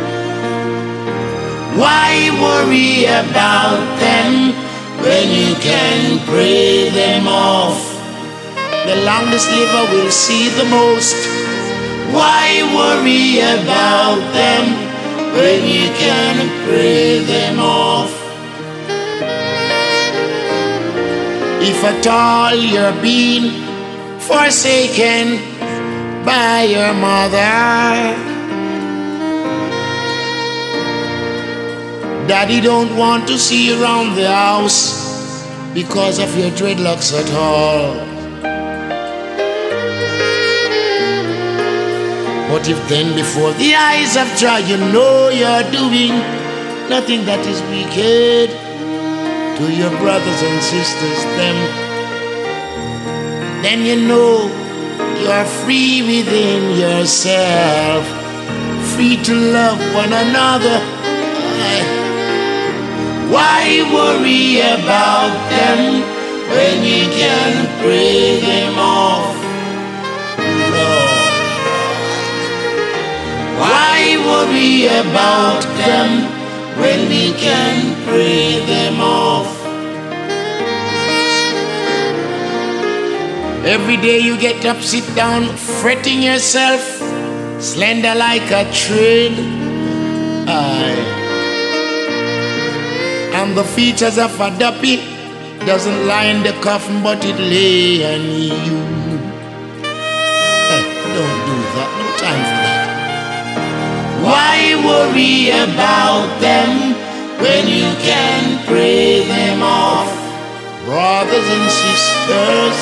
Why worry about them when you can pray them off? The longest liver will see the most. Why worry about them when you can pray them off? If at all you're being forsaken by your mother, Daddy don't want to see you around the house because of your dreadlocks at all. But if then before the eyes of Jah you know you're doing nothing that is wicked to your brothers and sisters, then you know you are free within yourself, free to love one another. Why worry about them when you can pray them off? Lord, why worry about them when we can pray them off? Every day you get up, sit down, fretting yourself, slender like a thread. Aye. And the features of a duppy doesn't lie in the coffin, but it lay on you. Don't do that, no time for that. Why worry about them when you can pray them off? Brothers and sisters,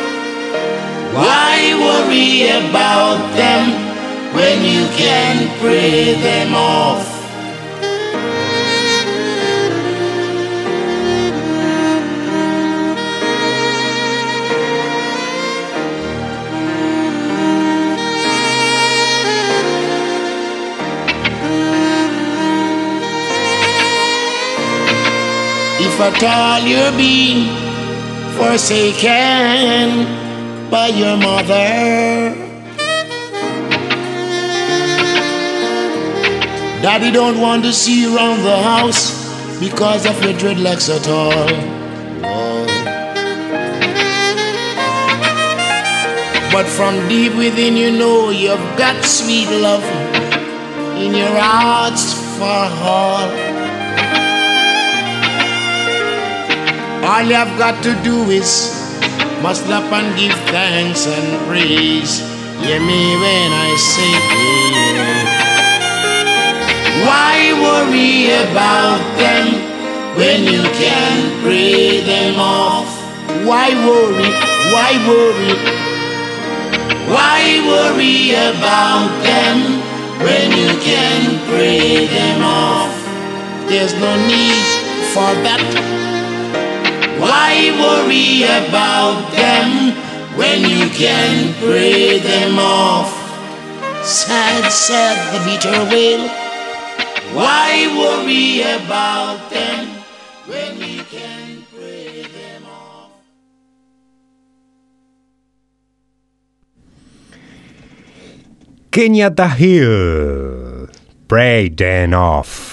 why worry about them when you can pray them off? If at all you're being forsaken by your mother, Daddy don't want to see you around the house because of your dreadlocks at all. Oh. But from deep within you know you've got sweet love in your hearts for all. All you've got to do is muscle up and give thanks and praise. Hear me when I say it. Why worry about them when you can pray them off? Why worry? Why worry? Why worry about them when you can pray them off? There's no need for that. Why worry about them when you can pray them off? Sad, sad the bitter wail. Why worry about them when you can pray them off? Kenyatta Hill, Pray Them Off.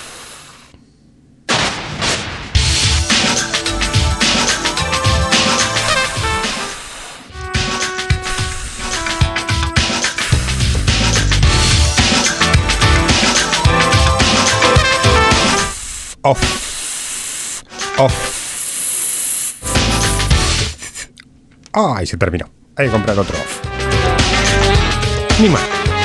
Off. Ay, se terminó. Hay que comprar otro off. Ni más.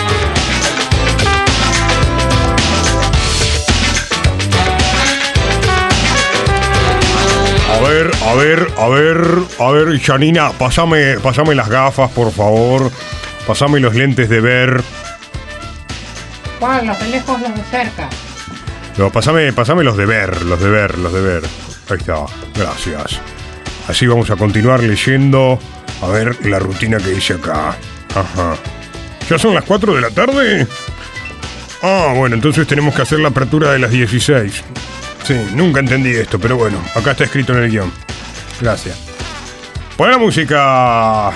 A ver, Janina, pásame las gafas, por favor. Pásame los lentes de ver. ¿Cuál? ¿Los de lejos o los de cerca? No, pásame los de ver. Ahí está, gracias. Así vamos a continuar leyendo. A ver la rutina que dice acá. Ajá. ¿Ya son las 4 de la tarde? Ah, bueno, entonces tenemos que hacer la apertura de las 16. Sí, nunca entendí esto, pero bueno, acá está escrito en el guión. Gracias. Pon la música.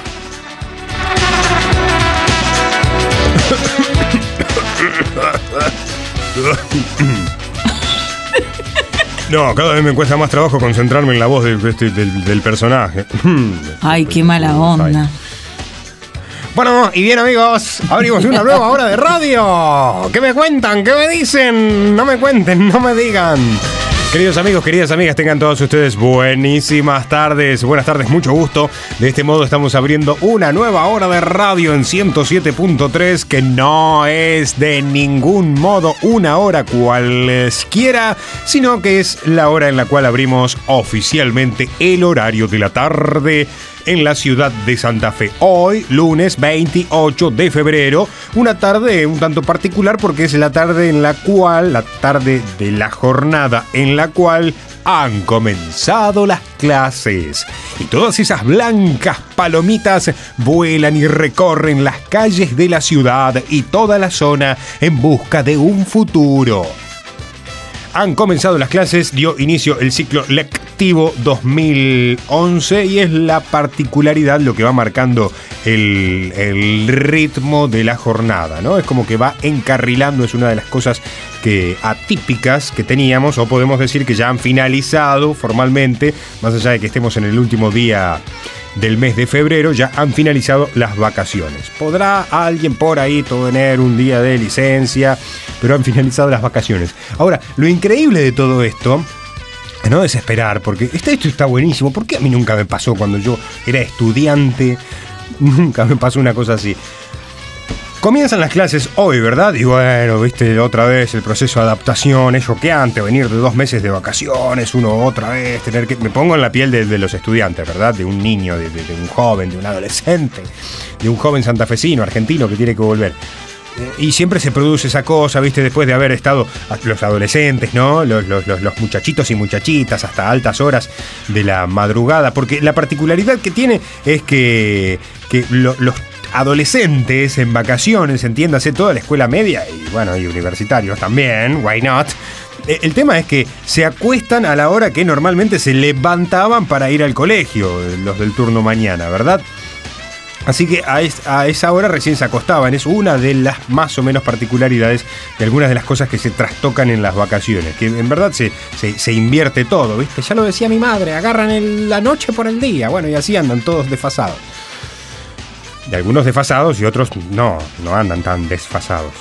No, cada vez me cuesta más trabajo concentrarme en la voz del personaje. Ay, qué mala onda. Bueno, y bien amigos, abrimos una nueva hora de radio. ¿Qué me cuentan? ¿Qué me dicen? No me cuenten, no me digan. Queridos amigos, queridas amigas, tengan todos ustedes buenísimas tardes. Buenas tardes, mucho gusto. De este modo estamos abriendo una nueva hora de radio en 107.3, que no es de ningún modo una hora cualesquiera, sino que es la hora en la cual abrimos oficialmente el horario de la tarde en la ciudad de Santa Fe. Hoy, lunes 28 de febrero, una tarde un tanto particular porque es la tarde de la jornada en la cual han comenzado las clases. Y todas esas blancas palomitas vuelan y recorren las calles de la ciudad y toda la zona en busca de un futuro. Han comenzado las clases, dio inicio el ciclo lectivo 2011 y es la particularidad lo que va marcando el ritmo de la jornada, ¿no? Es como que va encarrilando, es una de las cosas atípicas que teníamos, o podemos decir que ya han finalizado formalmente, más allá de que estemos en el último día del mes de febrero, ya han finalizado las vacaciones. Podrá alguien por ahí tener un día de licencia, pero han finalizado las vacaciones. Ahora, lo increíble de todo esto es no desesperar, porque esto está buenísimo. ¿Por qué a mí nunca me pasó cuando yo era estudiante? Nunca me pasó una cosa así. Comienzan las clases hoy, ¿verdad? Y bueno, viste, otra vez el proceso de adaptación es choqueante, venir de 2 meses de vacaciones, uno otra vez, tener que... Me pongo en la piel de los estudiantes, ¿verdad? De un niño, de un joven, de un adolescente, de un joven santafesino, argentino que tiene que volver. Y siempre se produce esa cosa, ¿viste? Después de haber estado los adolescentes, ¿no? Los muchachitos y muchachitas hasta altas horas de la madrugada. Porque la particularidad que tiene es que los adolescentes en vacaciones, entiéndase, toda la escuela media y bueno, y universitarios también, why not? El tema es que se acuestan a la hora que normalmente se levantaban para ir al colegio, los del turno mañana, ¿verdad? Así que a esa hora recién se acostaban. Es una de las más o menos particularidades de algunas de las cosas que se trastocan en las vacaciones, que en verdad se invierte todo, ¿viste? Ya lo decía mi madre, agarran la noche por el día. Bueno, y así andan todos desfasados. Y algunos desfasados y otros no andan tan desfasados.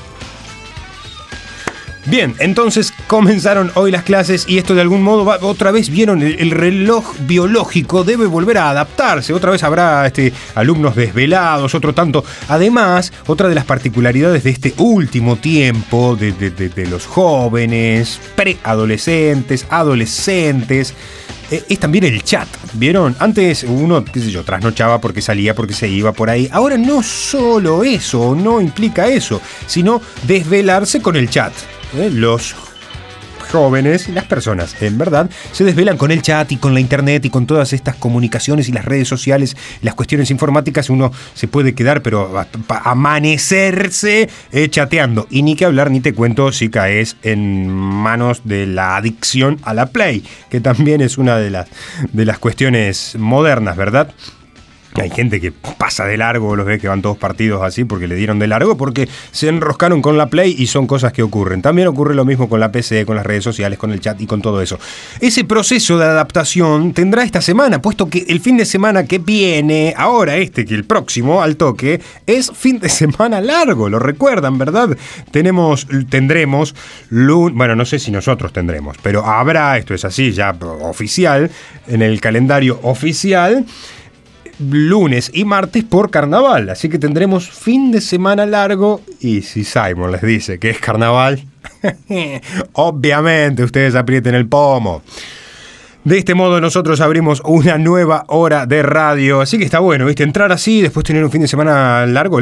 Bien, entonces comenzaron hoy las clases y esto de algún modo otra vez vieron el reloj biológico debe volver a adaptarse. Otra vez habrá alumnos desvelados, otro tanto. Además, otra de las particularidades de este último tiempo de los jóvenes, preadolescentes, adolescentes, es también el chat, ¿vieron? Antes uno, trasnochaba porque salía, porque se iba por ahí. Ahora no solo eso, no implica eso, sino desvelarse con el chat. Los jóvenes y las personas, en verdad, se desvelan con el chat y con la internet y con todas estas comunicaciones y las redes sociales, las cuestiones informáticas. Uno se puede quedar, pero amanecerse chateando. Y ni que hablar, ni te cuento si caes en manos de la adicción a la Play, que también es una de las cuestiones modernas, ¿verdad? Hay gente que pasa de largo, los ve que van todos partidos así porque le dieron de largo, porque se enroscaron con la Play y son cosas que ocurren. También ocurre lo mismo con la PC, con las redes sociales, con el chat y con todo eso. Ese proceso de adaptación tendrá esta semana, puesto que el fin de semana que viene, ahora que el próximo, al toque, es fin de semana largo, lo recuerdan, ¿verdad? Tendremos, bueno, no sé si nosotros tendremos, pero habrá, esto es así ya oficial, en el calendario oficial, lunes y martes por carnaval, así que tendremos fin de semana largo. Y si Simon les dice que es carnaval, obviamente ustedes aprieten el pomo. De este modo nosotros abrimos una nueva hora de radio, así que está bueno, ¿viste? Entrar así y después tener un fin de semana largo,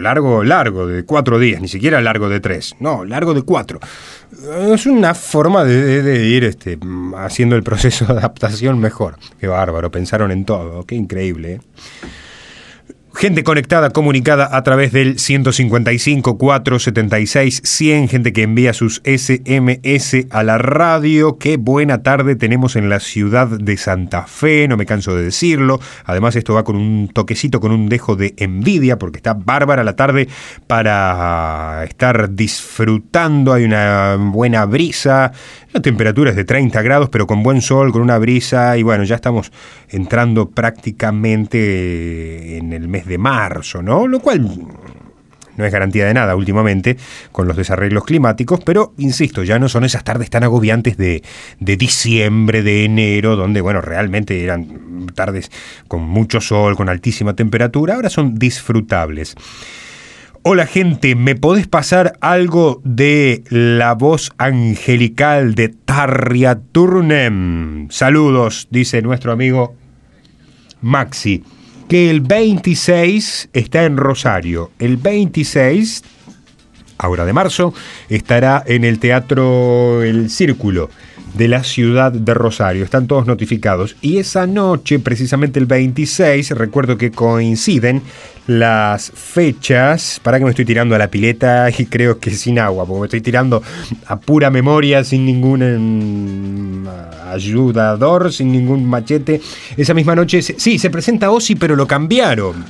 de 4 días, ni siquiera largo de 3, no, largo de 4. Es una forma de ir haciendo el proceso de adaptación mejor. Qué bárbaro, pensaron en todo, qué increíble, ¿eh? Gente conectada, comunicada a través del 155 476 100, gente que envía sus SMS a la radio. Qué buena tarde tenemos en la ciudad de Santa Fe, no me canso de decirlo. Además esto va con un toquecito, con un dejo de envidia, porque está bárbara la tarde para estar disfrutando. Hay una buena brisa, la temperatura es de 30 grados, pero con buen sol, con una brisa, y bueno, ya estamos entrando prácticamente en el mes de marzo, ¿no? Lo cual no es garantía de nada últimamente con los desarreglos climáticos, pero insisto, ya no son esas tardes tan agobiantes de diciembre, de enero, donde, bueno, realmente eran tardes con mucho sol, con altísima temperatura. Ahora son disfrutables. Hola gente, ¿me podés pasar algo de la voz angelical de Tarja Turunen? Saludos, dice nuestro amigo Maxi, que el 26 está en Rosario. El 26, ahora de marzo, estará en el Teatro El Círculo de la ciudad de Rosario. Están todos notificados. Y esa noche, precisamente el 26, recuerdo que coinciden las fechas. Para que me estoy tirando a la pileta y creo que sin agua, porque me estoy tirando a pura memoria, sin ningún ayudador, sin ningún machete. Esa misma noche, sí, se presenta Ozzy, pero lo cambiaron.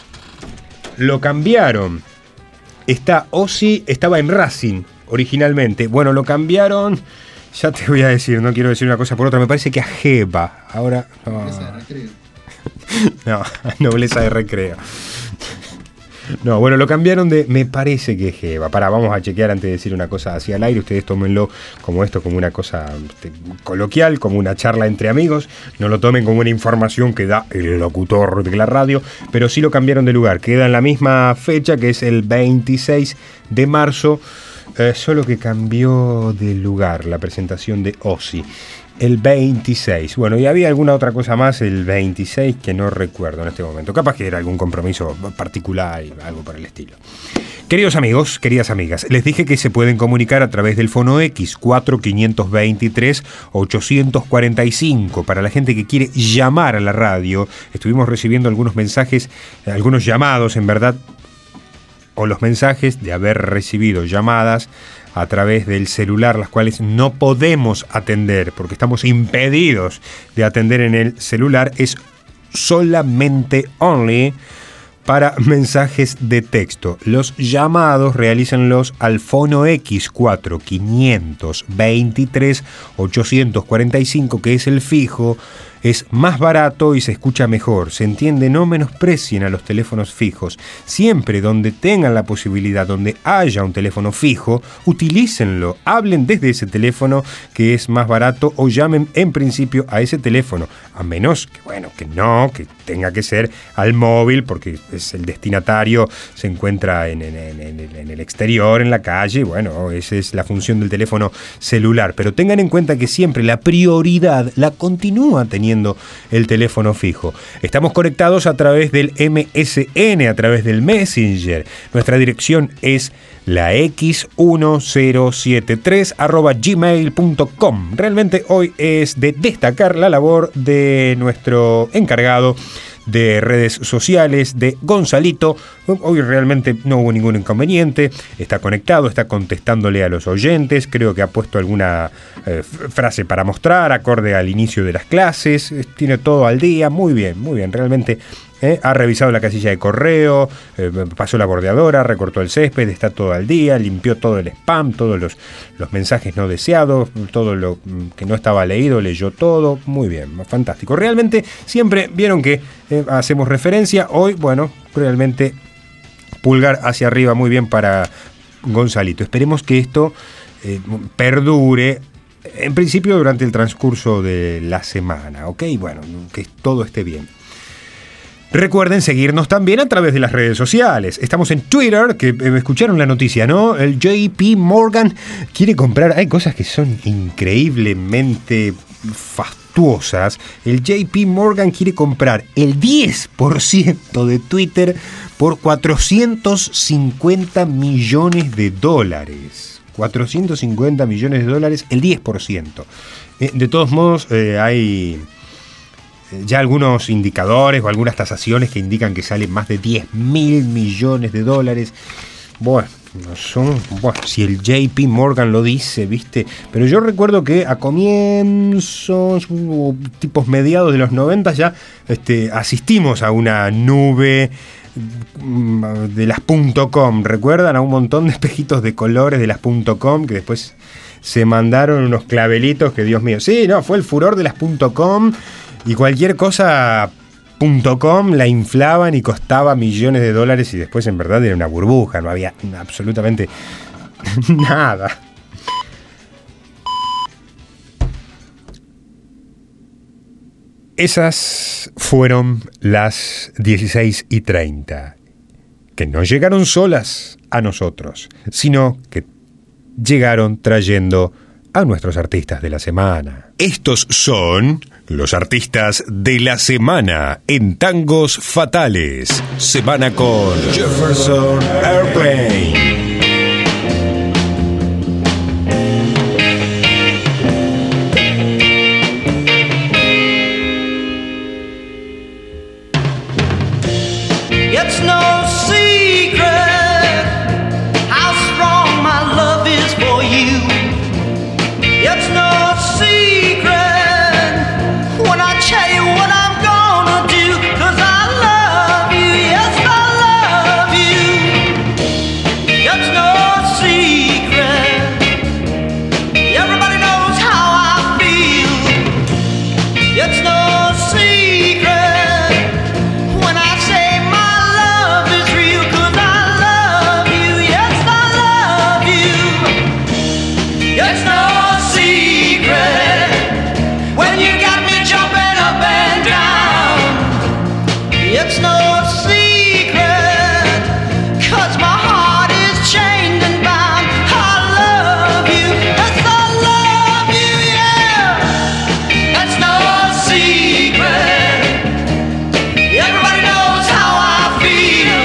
Ozzy estaba en Racing originalmente. Bueno, lo cambiaron. Ya te voy a decir, no quiero decir una cosa por otra. Me parece que a Jeva. Ahora. Nobleza de Recreo. No, Nobleza de Recreo. No, bueno, lo cambiaron de. Me parece que Jeva. Vamos a chequear antes de decir una cosa así al aire. Ustedes tómenlo como esto, como una cosa coloquial, como una charla entre amigos. No lo tomen como una información que da el locutor de la radio. Pero sí lo cambiaron de lugar. Queda en la misma fecha, que es el 26 de marzo. Solo que cambió de lugar la presentación de Ozzy. El 26. Bueno, y había alguna otra cosa más el 26 que no recuerdo en este momento. Capaz que era algún compromiso particular y algo por el estilo. Queridos amigos, queridas amigas, les dije que se pueden comunicar a través del Fono X 4523-845 para la gente que quiere llamar a la radio. Estuvimos recibiendo algunos mensajes, algunos llamados en verdad, o los mensajes de haber recibido llamadas a través del celular, las cuales no podemos atender porque estamos impedidos de atender en el celular. Es solamente only para mensajes de texto. Los llamados realícenlos al Fono X 4523-845, que es el fijo. Es más barato y se escucha mejor. Se entiende, no menosprecien a los teléfonos fijos. Siempre donde tengan la posibilidad, donde haya un teléfono fijo, utilícenlo. Hablen desde ese teléfono que es más barato o llamen en principio a ese teléfono. A menos que, bueno, que tenga que ser al móvil porque es el destinatario, se encuentra en el exterior, en la calle. Bueno, esa es la función del teléfono celular. Pero tengan en cuenta que siempre la prioridad la continúa teniendo el teléfono fijo. Estamos conectados a través del MSN, a través del Messenger. Nuestra dirección es la x1073@gmail.com. Realmente hoy es de destacar la labor de nuestro encargado de redes sociales, de Gonzalito. Hoy realmente no hubo ningún inconveniente, está conectado, está contestándole a los oyentes, creo que ha puesto alguna frase para mostrar, acorde al inicio de las clases, tiene todo al día, muy bien, realmente. Ha revisado la casilla de correo, pasó la bordeadora, recortó el césped, está todo al día, limpió todo el spam, todos los mensajes no deseados, todo lo que no estaba leído, leyó todo, muy bien, fantástico. Realmente siempre vieron que hacemos referencia, hoy, bueno, realmente pulgar hacia arriba, muy bien para Gonzalito. Esperemos que esto perdure, en principio durante el transcurso de la semana, ¿ok? Bueno, que todo esté bien. Recuerden seguirnos también a través de las redes sociales. Estamos en Twitter, que escucharon la noticia, ¿no? El JP Morgan quiere comprar... Hay cosas que son increíblemente fastuosas. El JP Morgan quiere comprar el 10% de Twitter por $450 millones. 450 millones de dólares, el 10%. De todos modos, hay... ya algunos indicadores o algunas tasaciones que indican que sale más de $10.000 millones. Bueno, si el JP Morgan lo dice, ¿viste? Pero yo recuerdo que a comienzos, tipos mediados de los 90 ya asistimos a una nube de las .com. ¿Recuerdan? A un montón de espejitos de colores de las .com que después se mandaron unos clavelitos que, Dios mío, sí, no, fue el furor de las .com. Y cualquier cosa .com la inflaban y costaba millones de dólares y después en verdad era una burbuja, no había absolutamente nada. Esas fueron las 16:30, que no llegaron solas a nosotros, sino que llegaron trayendo a nuestros artistas de la semana. Estos son los artistas de la semana en Tangos Fatales. Semana con Jefferson Airplane. It's no secret how strong my love is for you. It's no secret when I tell you what I'm gonna do, 'cause I love you, yes I love you. It's no secret, everybody knows how I feel. It's no secret when I say my love is real, 'cause I love you, yes I love you. It's no secret when you got me jumping up and down. It's no secret 'cause my heart is chained and bound. I love you, yes I love you, yeah. It's no secret, everybody knows how I feel.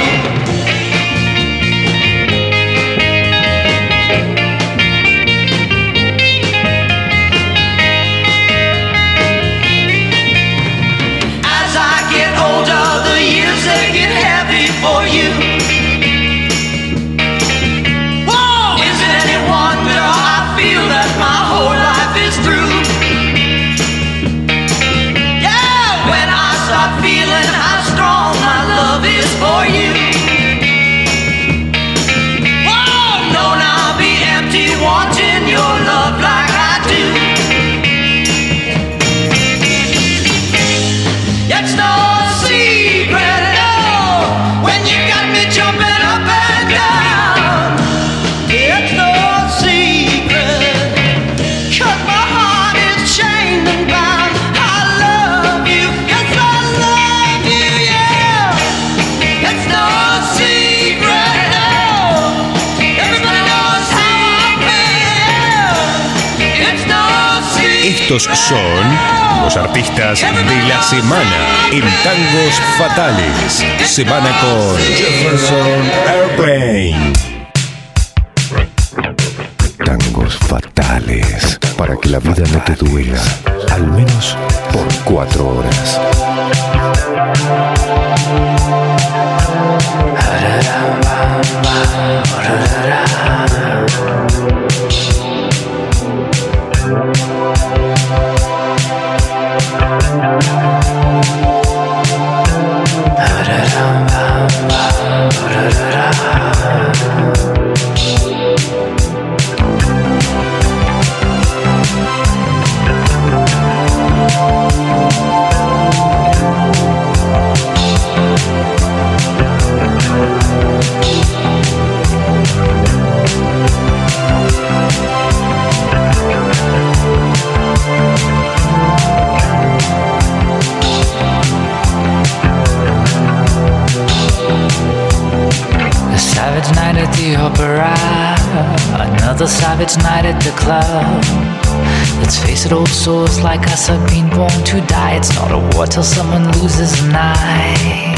As I get older, the years they get heavy for you. Whoa! Is it any wonder I feel that my whole life is through? Yeah, when I start feeling how strong my love is for you. Whoa, don't I'll be empty wanting your love like I do. It's no secret, no, when you got me jumping up and down. It's no secret, 'cause my heart is chained and bound. I love you, yes I love you, yeah. It's no secret, no, everybody knows how I feel. It's no secret. Estos son los artistas de la semana en Tangos Fatales. Semana con Jefferson Airplane. Tangos fatales, para que la vida no te duela, al menos por 4 horas. Savage night at the opera, another savage night at the club. Let's face it, old souls like us have been born to die. It's not a war till someone loses an eye.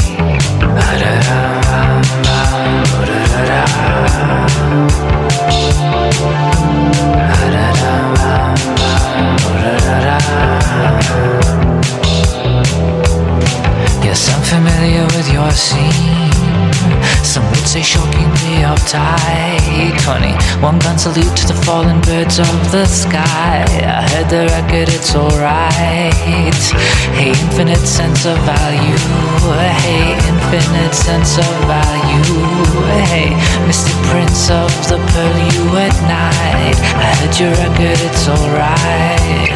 Yes, I'm familiar with your scene. Some would say shockingly uptight. 21 gun salute to the fallen birds of the sky. I heard the record, it's alright. Hey, infinite sense of value. Hey, infinite sense of value. Hey, Mr. Prince of the Pearl, you at night. I heard your record, it's alright.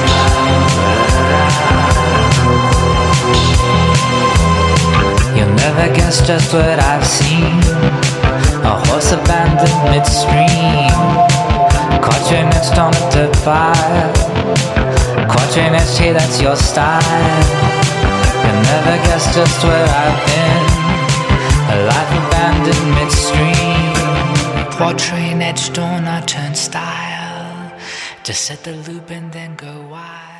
You'll never never guess just what I've seen. A horse abandoned midstream. Quatrain etched on a dirt fire. Quatrain etched, hey, that's your style. You'll never guess just where I've been. A life abandoned midstream. Quatrain etched on a turnstile. Just set the loop and then go wild.